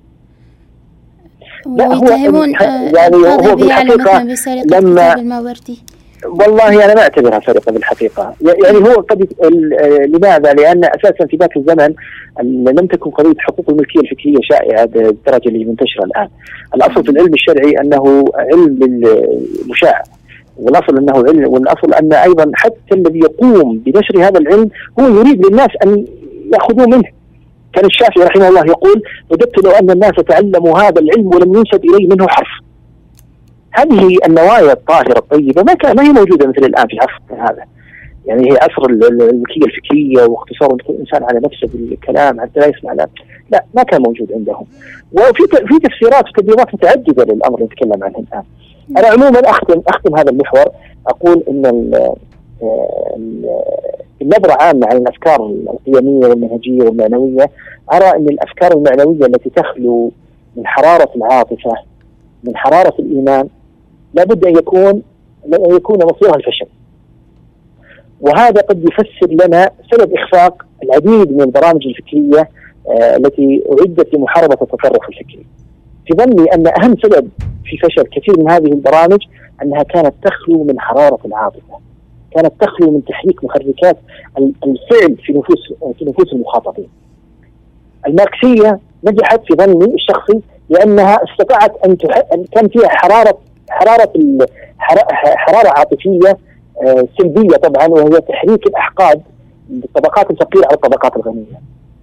ويتهمون يعني هو بالحقيقة لما
الماوردي.
والله أنا ما أعتبرها سرقة بالحقيقة، يعني هو قد لماذا؟ لأن أساسا في ذاك الزمن لم تكن قضية حقوق الملكية الفكرية شائعة بالدرجة اللي منتشرة الآن. الأصل في العلم الشرعي أنه علم المشاع، والأصل أنه علم، والأصل أن أيضا حتى الذي يقوم بنشر هذا العلم هو يريد للناس أن يأخذوا منه. كان الشافعي رحمه الله يقول: وجدت لو أن الناس تعلموا هذا العلم ولم ينسب إليه منه حرف. هذه النوايا الطاهرة الطيبة ما كان ما هي موجودة مثل الآن في عصر هذا، يعني هي عصر الملكية الفكرية واختصار الإنسان على نفسه بالكلام حتى لا يسمع لا لا ما كان موجود عندهم. وفي في تفسيرات وتبريرات متعددة للأمر اللي نتكلم عنه الآن. أنا عموما أختم أختم هذا المحور أقول إن النظرة عامة عن الأفكار القيمية والمنهجية والمعنوية، أرى أن الأفكار المعنوية التي تخلو من حرارة العاطفة من حرارة الإيمان لابد أن يكون أن يكون مصيرها الفشل. وهذا قد يفسر لنا سبب إخفاق العديد من البرامج الفكرية آه التي أعدت لمحاربة التطرف الفكري. في ظني أن أهم سبب في فشل كثير من هذه البرامج أنها كانت تخلو من حرارة العاطفة، كانت تخلو من تحريك محركات الفعل في نفوس في نفوس المخاطبين. الماركسية نجحت في ظني الشخصي لأنها استطاعت أن تح... كان فيها حرارة حرارة حرارة عاطفية سلبية طبعا، وهي تحريك الأحقاد للطبقات الفقيرة على الطبقات الغنية.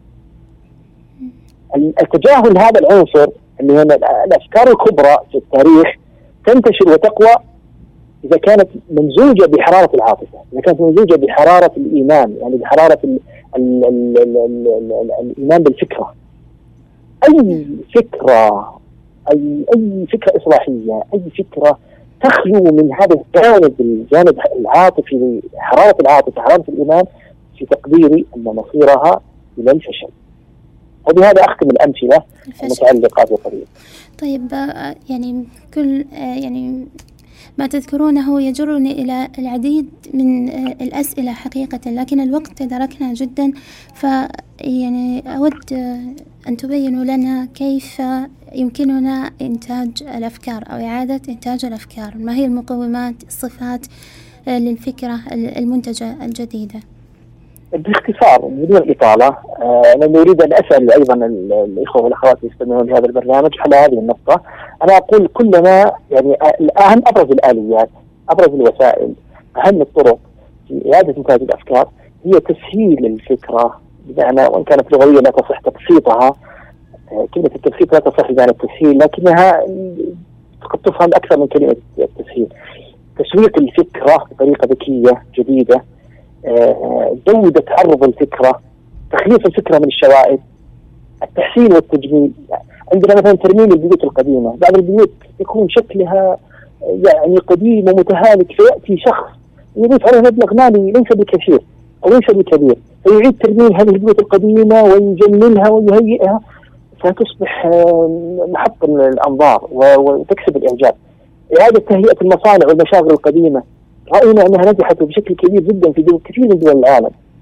التجاهل هذا العنصر اللي هي الأفكار الكبرى في التاريخ تنتشر وتقوى إذا كانت ممزوجة بحرارة العاطفة، إذا كانت ممزوجة بحرارة الإيمان، يعني بحرارة ال ال ال ال ال ال الإيمان بالفكرة. أي فكرة أي أي فكرة إصلاحية، أي فكرة تخلو من هذا الجانب الجانب العاطفي، حرارة العاطفة، حرارة الإيمان، في تقديري أن مصيرها إلى الفشل. وبهذا أختم الأمثلة المتعلقة بالقضية.
طيب يعني كل يعني ما تذكرونه يجرني إلى العديد من الأسئلة حقيقة، لكن الوقت تدركنا جدا، فيعني أود أن تبينوا لنا كيف يمكننا إنتاج الأفكار أو إعادة إنتاج الأفكار. ما هي المقومات، الصفات للفكرة المنتجة الجديدة؟
باختصار بدون إطالة، أنا أريد أن أسأل أيضا الإخوة والأخوات يستمعون لهذا البرنامج على هذه النقطة. أنا أقول كلما يعني أهم أبرز الآليات، أبرز الوسائل، أهم الطرق في إعادة إنتاج الأفكار هي تسهيل الفكرة، بمعنى وإن كانت لغوية لا تصح تبسيطها، كلمة التبسيط لا تصح بمعنى التسهيل، لكنها قد تفهم أكثر من كلمة التسهيل. تسويق الفكرة بطريقة ذكية جديدة، جودة عرض الفكرة، تخليص الفكرة من الشوائب، التحسين والتجميل. عندنا مثلا ترميم البيوت القديمة، بعض البيوت يكون شكلها يعني قديم ومتهالك، فيأتي شخص يضيف عليه مبلغ مالي ليس بكثير أو ليس بكبير، فيعيد ترميم هذه البيوت القديمة ويجملها ويهيئها، فتصبح محط الأنظار وتكسب الإعجاب. إعادة تهيئة المصانع والمشاغل القديمة، رأينا أنها نجحت بشكل كبير جدا في دول كثير من دول العالم.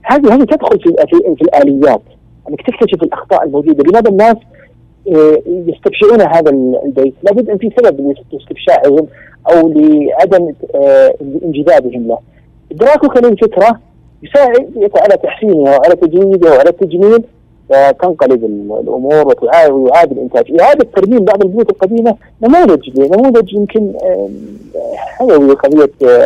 هذه هذه تدخل في في, في الآليات انك تكتشف الاخطاء الموجوده. لماذا الناس يستبشعون هذا البيت؟ لابد ان في سبب لاستبشاعهم او لعدم انجذابهم له. ادراكك للفكره يساعد على تحسينها وعلى تجويدها وعلى التجميل، فتنقلب الامور ويعاد الانتاج. اعاده ترميم بعض البيوت القديمه نموذج نموذج يمكن حيوي قضيه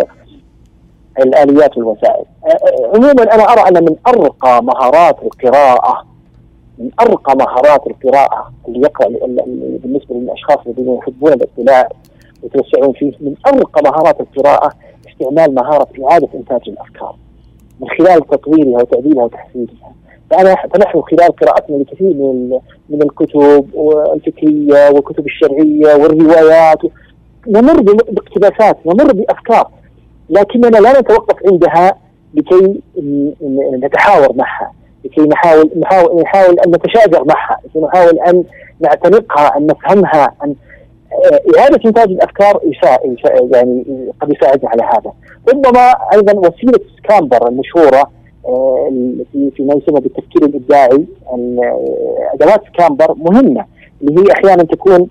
الآليات والوسائل. عموما أنا أرى أن من أرقى مهارات القراءة من أرقى مهارات القراءة اللي يقرأ بالنسبة للأشخاص الذين يحبون الاطلاع ويتوسعون فيه، من أرقى مهارات القراءة استعمال مهارة إعادة إنتاج الأفكار من خلال تطويرها وتعديلها وتحسينها. فأنا فنحن خلال قراءتنا لكثير من من الكتب الفكرية والكتب الشرعية والروايات نمر باقتباسات، نمر بأفكار، لكننا لا نتوقف عندها لكي نتحاور معها، لكي نحاول نحاول نحاول ان نتشاجر معها، لكي نحاول ان نعتنقها، ان نفهمها، ان اعاده انتاج الافكار يساعد يعني قد يساعدنا على هذا. ربما ايضا وسيله سكامبر المشهوره في في ما يسمى بالتفكير الابداعي، ادوات سكامبر مهمه، اللي هي احيانا تكون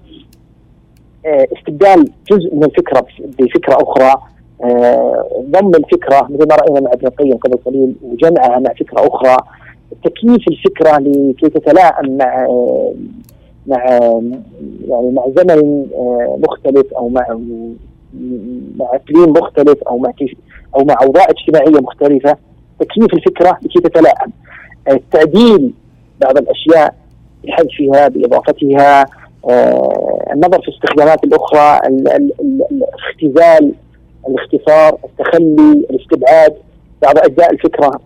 استبدال جزء من الفكره بفكره اخرى، ضم الفكرة مثل ما رأينا مع ابن القيم قبل قليل وجمعها مع فكرة أخرى، تكييف الفكرة لكي تتلائم مع مع يعني مع زمن مختلف أو مع مع إقليم مختلف أو مع أو مع أوضاع اجتماعية مختلفة، تكييف الفكرة لكي تتلائم، تعديل بعض الأشياء بحذفها بإضافتها، النظر في الاستخدامات الأخرى، الاختزال، الاختصار، التخلي، الاستبعاد بعض أجزاء الفكرة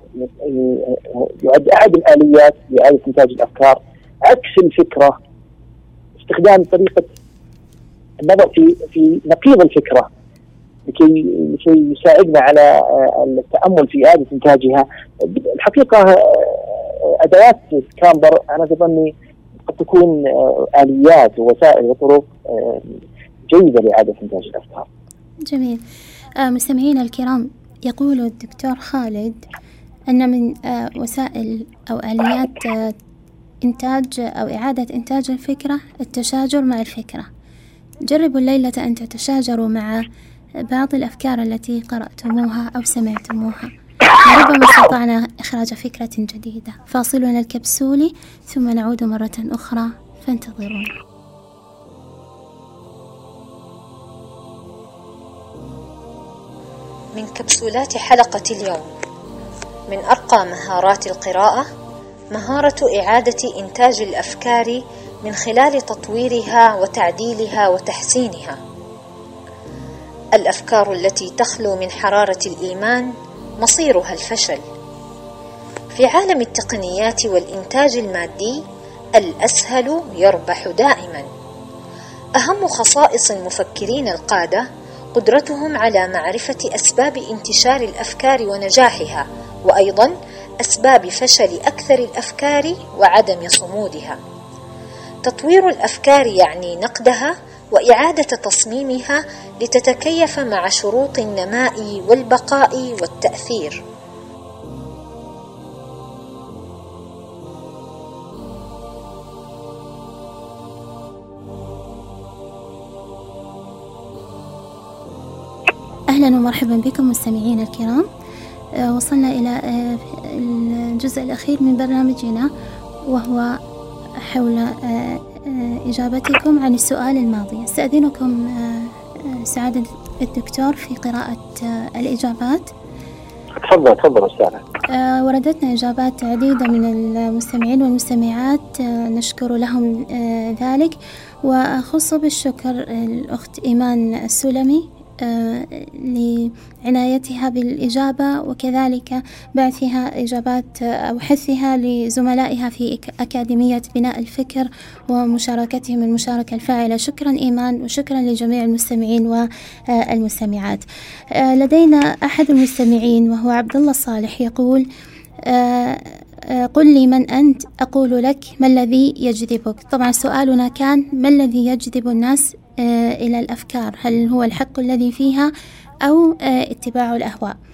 يعد أحد الآليات لإعادة إنتاج الأفكار. عكس الفكرة، استخدام طريقة النظر في في نقيض الفكرة لكي لكي يساعدنا على التأمل في إعادة إنتاجها. الحقيقة أدوات سكامبر أنا بظني قد تكون آليات ووسائل وطرق جيدة لإعادة إنتاج الأفكار.
جميل. آه مستمعينا الكرام، يقول الدكتور خالد أن من آه وسائل أو آليات آه إنتاج أو إعادة إنتاج الفكرة التشاجر مع الفكرة. جربوا الليلة أن تتشاجروا مع بعض الأفكار التي قرأتموها أو سمعتموها، وربما استطعنا إخراج فكرة جديدة. فاصلنا الكبسولي ثم نعود مرة أخرى، فانتظرونا.
من كبسولات حلقة اليوم: من أرقى مهارات القراءة مهارة إعادة إنتاج الأفكار من خلال تطويرها وتعديلها وتحسينها. الأفكار التي تخلو من حرارة الإيمان مصيرها الفشل. في عالم التقنيات والإنتاج المادي، الأسهل يربح دائما. أهم خصائص المفكرين القادة قدرتهم على معرفة أسباب انتشار الأفكار ونجاحها، وأيضا أسباب فشل أكثر الأفكار وعدم صمودها. تطوير الأفكار يعني نقدها وإعادة تصميمها لتتكيف مع شروط النماء والبقاء والتأثير.
أهلا ومرحبا بكم مستمعين الكرام. أه وصلنا إلى أه الجزء الأخير من برنامجنا، وهو حول أه أه إجابتكم عن السؤال الماضي. استأذنكم أه سعادة الدكتور في قراءة أه الإجابات.
تفضل تفضل أستاذة.
أه وردتنا إجابات عديدة من المستمعين والمستمعات، أه نشكر لهم أه ذلك، وأخص بالشكر الأخت إيمان السلمي آه لعنايتها بالإجابة، وكذلك بعثها إجابات أو حثها لزملائها في أكاديمية بناء الفكر ومشاركتهم المشاركة الفاعلة. شكرا إيمان، وشكرا لجميع المستمعين والمستمعات. آه لدينا أحد المستمعين وهو عبد الله الصالح، يقول: آه قل لي من أنت أقول لك ما الذي يجذبك. طبعا سؤالنا كان: ما الذي يجذب الناس إلى الأفكار؟ هل هو الحق الذي فيها أو اتباع الأهواء؟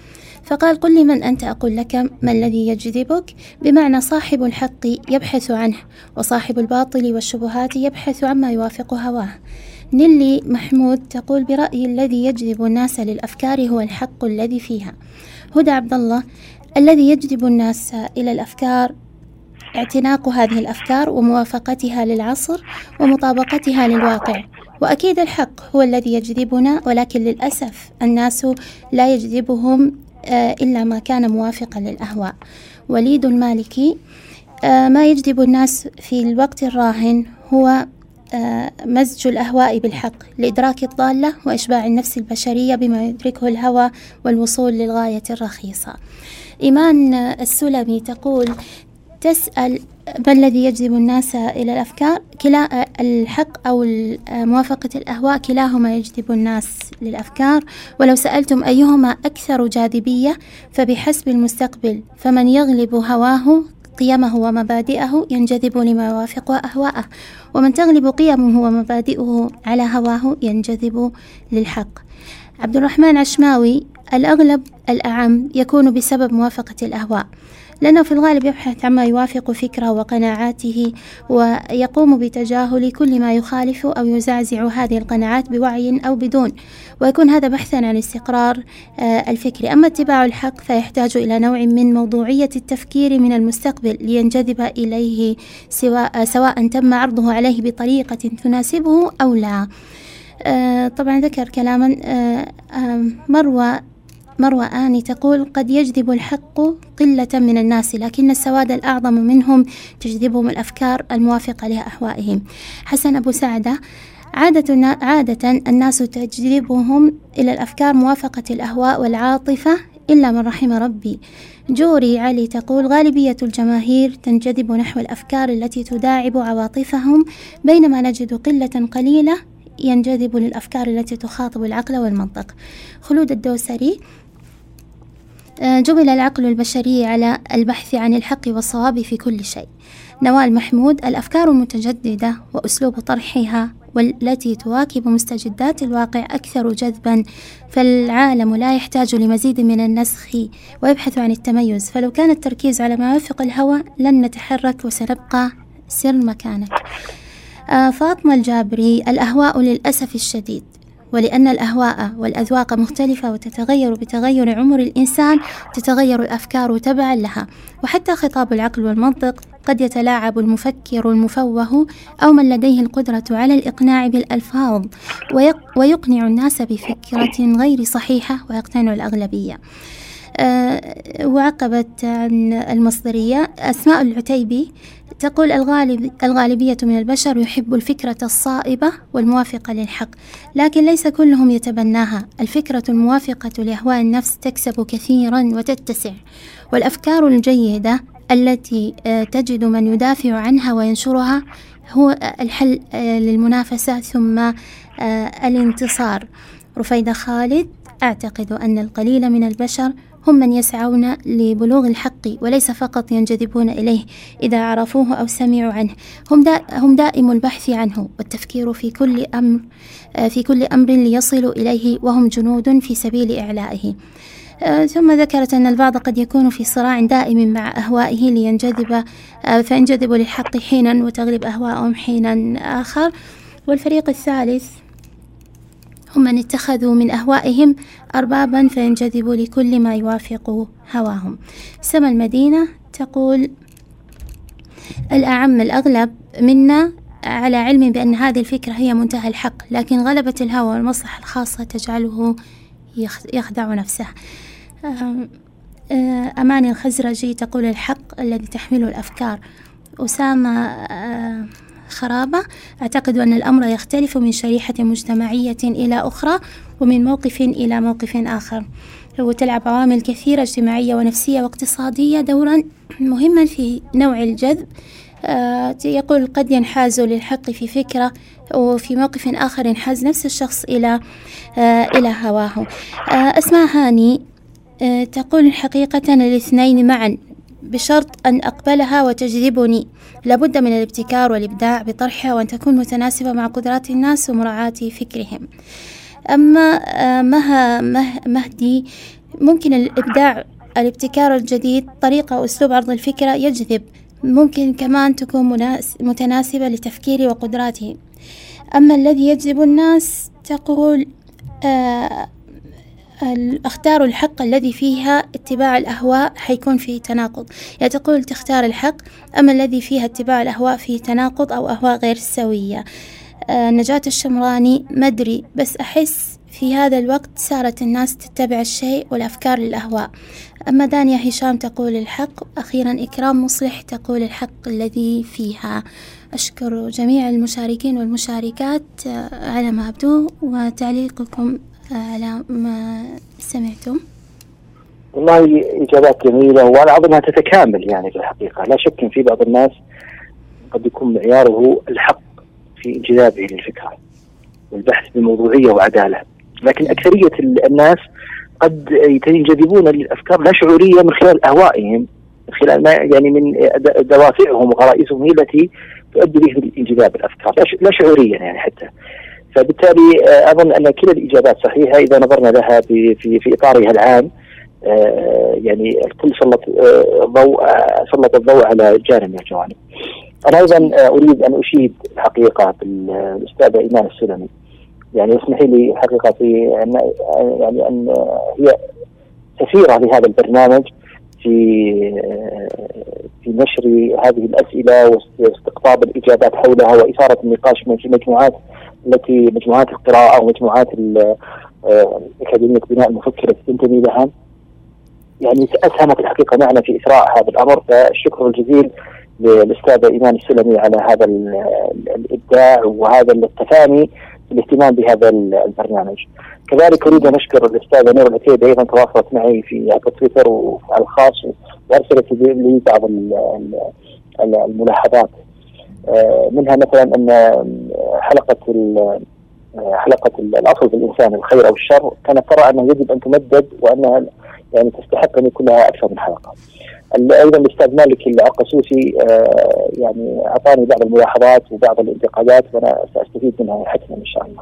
فقال: قل لي من أنت أقول لك ما الذي يجذبك، بمعنى صاحب الحق يبحث عنه، وصاحب الباطل والشبهات يبحث عما يوافق هواه. نيلي محمود تقول: برأيي الذي يجذب الناس للأفكار هو الحق الذي فيها. هدى عبد الله: الذي يجذب الناس إلى الأفكار اعتناق هذه الأفكار وموافقتها للعصر ومطابقتها للواقع، وأكيد الحق هو الذي يجذبنا، ولكن للأسف الناس لا يجذبهم إلا ما كان موافقا للأهواء. وليد المالكي: ما يجذب الناس في الوقت الراهن هو مزج الأهواء بالحق لإدراك الضالة وإشباع النفس البشرية بما يدركه الهوى والوصول للغاية الرخيصة. إيمان السلمي تقول: تسأل ما الذي يجذب الناس إلى الأفكار؟ كلا الحق أو موافقة الأهواء كلاهما يجذب الناس للأفكار، ولو سألتم أيهما أكثر جاذبية فبحسب المستقبل، فمن يغلب هواه قيمه ومبادئه ينجذب لما يوافق أهواءه، ومن تغلب قيمه ومبادئه على هواه ينجذب للحق. عبد الرحمن عشماوي: الأغلب الأعم يكون بسبب موافقة الأهواء، لأنه في الغالب يبحث عما يوافق فكره وقناعاته، ويقوم بتجاهل كل ما يخالف أو يزعزع هذه القناعات بوعي أو بدون، ويكون هذا بحثا عن استقرار الفكر. أما اتباع الحق فيحتاج إلى نوع من موضوعية التفكير من المستقبل لينجذب إليه، سواء, سواء تم عرضه عليه بطريقة تناسبه أو لا. طبعا ذكر كلاما. مروى مروى آني تقول: قد يجذب الحق قلة من الناس، لكن السواد الأعظم منهم تجذبهم الأفكار الموافقة لأهوائهم. حسن أبو سعدة: عادة, عادة الناس تجذبهم إلى الأفكار موافقة الأهواء والعاطفة إلا من رحم ربي. جوري علي تقول: غالبية الجماهير تنجذب نحو الأفكار التي تداعب عواطفهم، بينما نجد قلة قليلة ينجذب للأفكار التي تخاطب العقل والمنطق. خلود الدوسري: جبل العقل البشري على البحث عن الحق والصواب في كل شيء. نوال محمود: الأفكار المتجددة وأسلوب طرحها والتي تواكب مستجدات الواقع أكثر جذبا، فالعالم لا يحتاج لمزيد من النسخ ويبحث عن التميز، فلو كان التركيز على ما يوافق الهوى لن نتحرك وسنبقى سر مكانك. فاطمة الجابري: الأهواء للأسف الشديد، ولأن الأهواء والأذواق مختلفة وتتغير بتغير عمر الإنسان تتغير الأفكار تبعا لها، وحتى خطاب العقل والمنطق قد يتلاعب المفكر المفوه أو من لديه القدرة على الإقناع بالألفاظ ويقنع الناس بفكرة غير صحيحة ويقتنع الأغلبية. أه وعقبت عن المصدرية. أسماء العتيبي تقول: الغالب الغالبية من البشر يحب الفكرة الصائبة والموافقة للحق، لكن ليس كلهم يتبناها. الفكرة الموافقة لأهواء النفس تكسب كثيرا وتتسع، والأفكار الجيدة التي تجد من يدافع عنها وينشرها هو الحل للمنافسة ثم الانتصار. رفيدة خالد: أعتقد أن القليل من البشر هم من يسعون لبلوغ الحق وليس فقط ينجذبون إليه إذا عرفوه أو سمعوا عنه، هم, دا هم دائم البحث عنه والتفكير في كل أمر في كل أمر ليصلوا إليه، وهم جنود في سبيل إعلائه. آه ثم ذكرت أن البعض قد يكون في صراع دائم مع أهوائه لينجذب آه فينجذب للحق حينا وتغلب أهواءهم حينا آخر. والفريق الثالث هم من اتخذوا من أهوائهم أربابا فينجذبوا لكل ما يوافق هواهم. سما المدينة تقول: الأعم الأغلب منا على علم بأن هذه الفكرة هي منتهى الحق، لكن غلبة الهوى والمصلحة الخاصة تجعله يخدع نفسه. أماني الخزرجي تقول: الحق الذي تحمله الأفكار. أسامة خرابة: أعتقد أن الأمر يختلف من شريحة مجتمعية إلى أخرى ومن موقف إلى موقف آخر، وتلعب عوامل كثيرة اجتماعية ونفسية واقتصادية دورا مهما في نوع الجذب. آه يقول: قد ينحاز للحق في فكرة، وفي موقف آخر ينحاز نفس الشخص إلى آه إلى هواه. آه أسماء هاني آه تقول: حقيقة الاثنين معا بشرط أن أقبلها وتجذبني، لابد من الابتكار والإبداع بطرحها وأن تكون متناسبة مع قدرات الناس ومراعاة فكرهم. أما مه مه مهدي ممكن الإبداع الابتكار الجديد طريقة وأسلوب عرض الفكرة يجذب، ممكن كمان تكون متناسبة لتفكيري وقدراتي. أما الذي يجذب الناس تقول آه اختار الحق الذي فيها اتباع الأهواء حيكون فيه تناقض، يعني تقول تختار الحق، أما الذي فيها اتباع الأهواء فيه تناقض أو أهواء غير سوية. آه نجاة الشمراني مدري، بس أحس في هذا الوقت صارت الناس تتبع الشيء والأفكار للأهواء. أما دانيا هشام تقول الحق. أخيرا إكرام مصلح تقول الحق الذي فيها. أشكر جميع المشاركين والمشاركات على ما أبدو وتعليقكم على ما سمعتم.
والله إجابات جميلة وأنا أظنها تتكامل يعني في الحقيقة. لا شك إن في بعض الناس قد يكون معياره الحق في انجذابه للفكرة والبحث بموضوعية وعدالة، لكن أكثرية الناس قد ينجذبون للأفكار لا شعورية من خلال أهوائهم، من خلال ما يعني من دوافعهم وغرائزهم هي التي تؤدي بهم للانجذاب الأفكار لا شعوريا يعني حتى. فبالتالي أظن أن كلا الإجابات صحيحة إذا نظرنا لها في في في إطارها العام. يعني الكل سلط ضوء سلط الضوء على جانب من الجوانب. أنا أيضا أريد أن أشيد الحقيقة بالأستاذة إيمان السلمي، يعني اسمحي لي الحقيقة في أن يعني أن هي سفيرة لهذا البرنامج في في نشر هذه الأسئلة واستقطاب الإجابات حولها وإثارة النقاش في مجموعات التي مجموعات القراءة ومجموعات أكاديمية بناء المفكرة تنتمي لها، يعني أسهمت الحقيقة معنا في إثراء هذا الأمر. فالشكر الجزيل للأستاذة إيمان السلمي على هذا الإبداع وهذا التفاني في الاهتمام بهذا البرنامج. كذلك أريد أن أشكر الأستاذة نور العتيبي أيضا تواصلت معي في تويتر وعلى الخاص وأرسلت لي بعض الملاحظات، منها مثلا أن حلقة حلقة الأصل في الإنسان الخير أو الشر كانت ترى أنه يجب أن تمدد وأنها يعني تستحق أن يكون لها أكثر من حلقة. أيضا الأستاذ مالك العقسوسي يعني أعطاني بعض الملاحظات وبعض الانتقادات وأنا سأستفيد منها حتما إن شاء الله.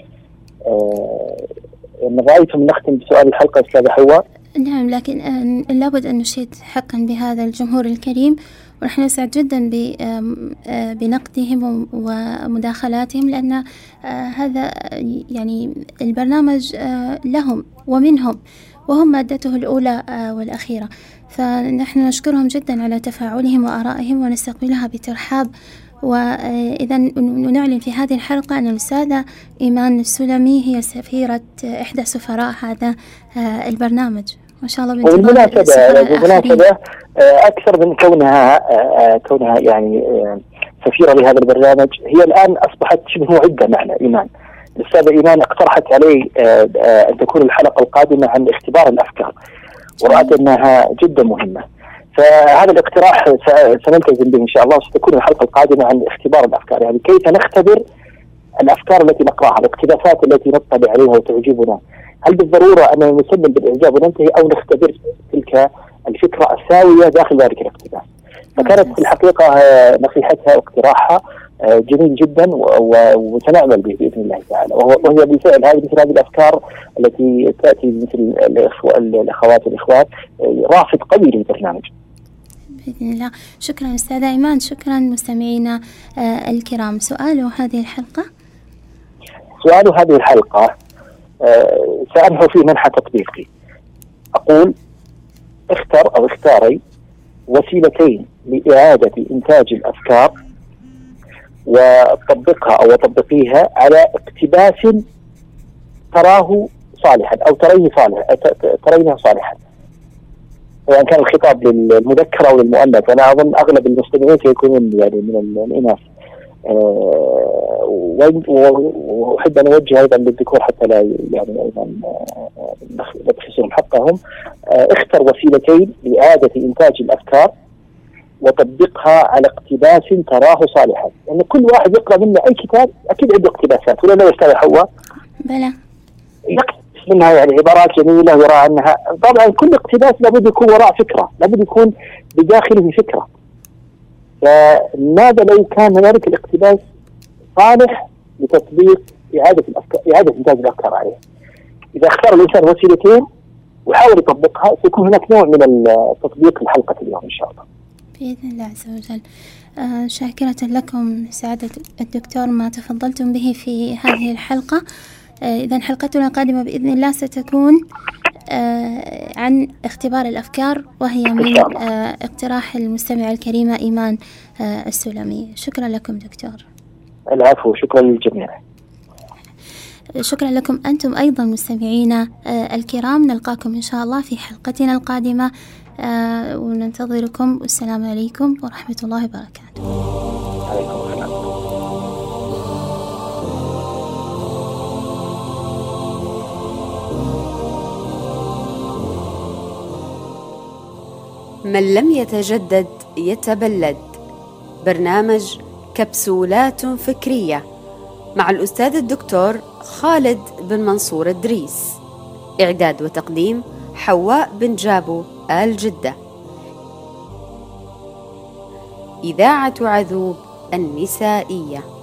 إن رأيتم نختم بسؤال الحلقة أستاذة حواء؟
نعم، لكن لابد أن نشيد حقا بهذا الجمهور الكريم، ونحن نسعد جدا بنقدهم ومداخلاتهم، لأن هذا يعني البرنامج لهم ومنهم، وهم مادته الأولى والأخيرة، فنحن نشكرهم جدا على تفاعلهم وآرائهم ونستقبلها بترحاب. وإذا نعلن في هذه الحلقة أن الأستاذة إيمان السلمي هي سفيرة إحدى سفراء هذا البرنامج، ما شاء الله.
بالمناسبة بالمناسبة أكثر من كونها كونها يعني سفيرة لهذا البرنامج، هي الآن أصبحت شبه معدة معنا. إيمان الأستاذة إيمان اقترحت علي أن تكون الحلقة القادمة عن اختبار الأفكار، ورأت أنها جدا مهمة، فهذا الاقتراح سنلتزم به إن شاء الله. ستكون الحلقة القادمة عن اختبار الأفكار، يعني كيف نختبر الأفكار التي نقرأها، الاقتباسات التي نطلع عليها وتعجبنا، هل بالضرورة أن نسلم بالإعجاب وننتهي أو نختبر تلك الفكرة الساوية داخل ذلك الاقتباس. فكانت في الحقيقة نصيحتها واقتراحها جميل جدا وسنعمل به بإذن الله تعالى، وهي بالفعل هذه مثل هذه الأفكار التي تأتي مثل الأخوات والإخوات رافد قوي للبرنامج
بإذن الله. شكرا أستاذة إيمان، شكرا مستمعينا الكرام. سؤال هذه الحلقة
سؤال هذه الحلقة سأنحو فيه منحى تطبيقي. أقول اختر أو اختاري وسيلتين لإعادة إنتاج الأفكار وطبقها أو طبقيها على اقتباس تراه صالحا أو تريه صالحا ترينه صالحا، سواء كان الخطاب للمذكر أو للمؤنث. أنا أظن أغلب المستمعين سيكونون يعني من الإناث، وأحب أن أوجه أيضا للذكور حتى لا يعني أيضا نبخسهم حقهم. اختر وسيلتين لإعادة إنتاج الأفكار وطبقها على اقتباس تراه صالحا. لأن يعني كل واحد يقرأ منا أي كتاب أكيد عنده اقتباسات، ولا لا يا أستاذة حواء؟
بلى،
يقتبس منها يعني عبارات جميلة يرى عنها. طبعا كل اقتباس لابد يكون وراء فكرة، لابد يكون بداخله فكرة. فماذا لو كان هنالك الاقتباس صالح لتطبيق إعادة الأفكار، إعادة إنتاج الأفكار عليه؟ إذا اختار الإنسان وسيلتين ويحاول يطبقها، سيكون هناك نوع من التطبيق لحلقة اليوم إن شاء الله
بإذن الله عز وجل. آه شاكرة لكم سعادة الدكتور ما تفضلتم به في هذه الحلقة. آه إذن حلقتنا القادمة بإذن الله ستكون آه عن اختبار الأفكار، وهي من آه اقتراح المستمعة الكريمة إيمان آه السلمي. شكرا لكم دكتور.
العفو، شكرا للجميع.
شكرا لكم أنتم أيضا مستمعينا آه الكرام. نلقاكم إن شاء الله في حلقتنا القادمة آه وننتظركم، والسلام عليكم ورحمة الله وبركاته.
عليكم السلام.
من لم يتجدد يتبلد، برنامج كبسولات فكرية مع الأستاذ الدكتور خالد بن منصور الدريس. إعداد وتقديم حواء بن جابو آل جدة. إذاعة عذوب النسائية.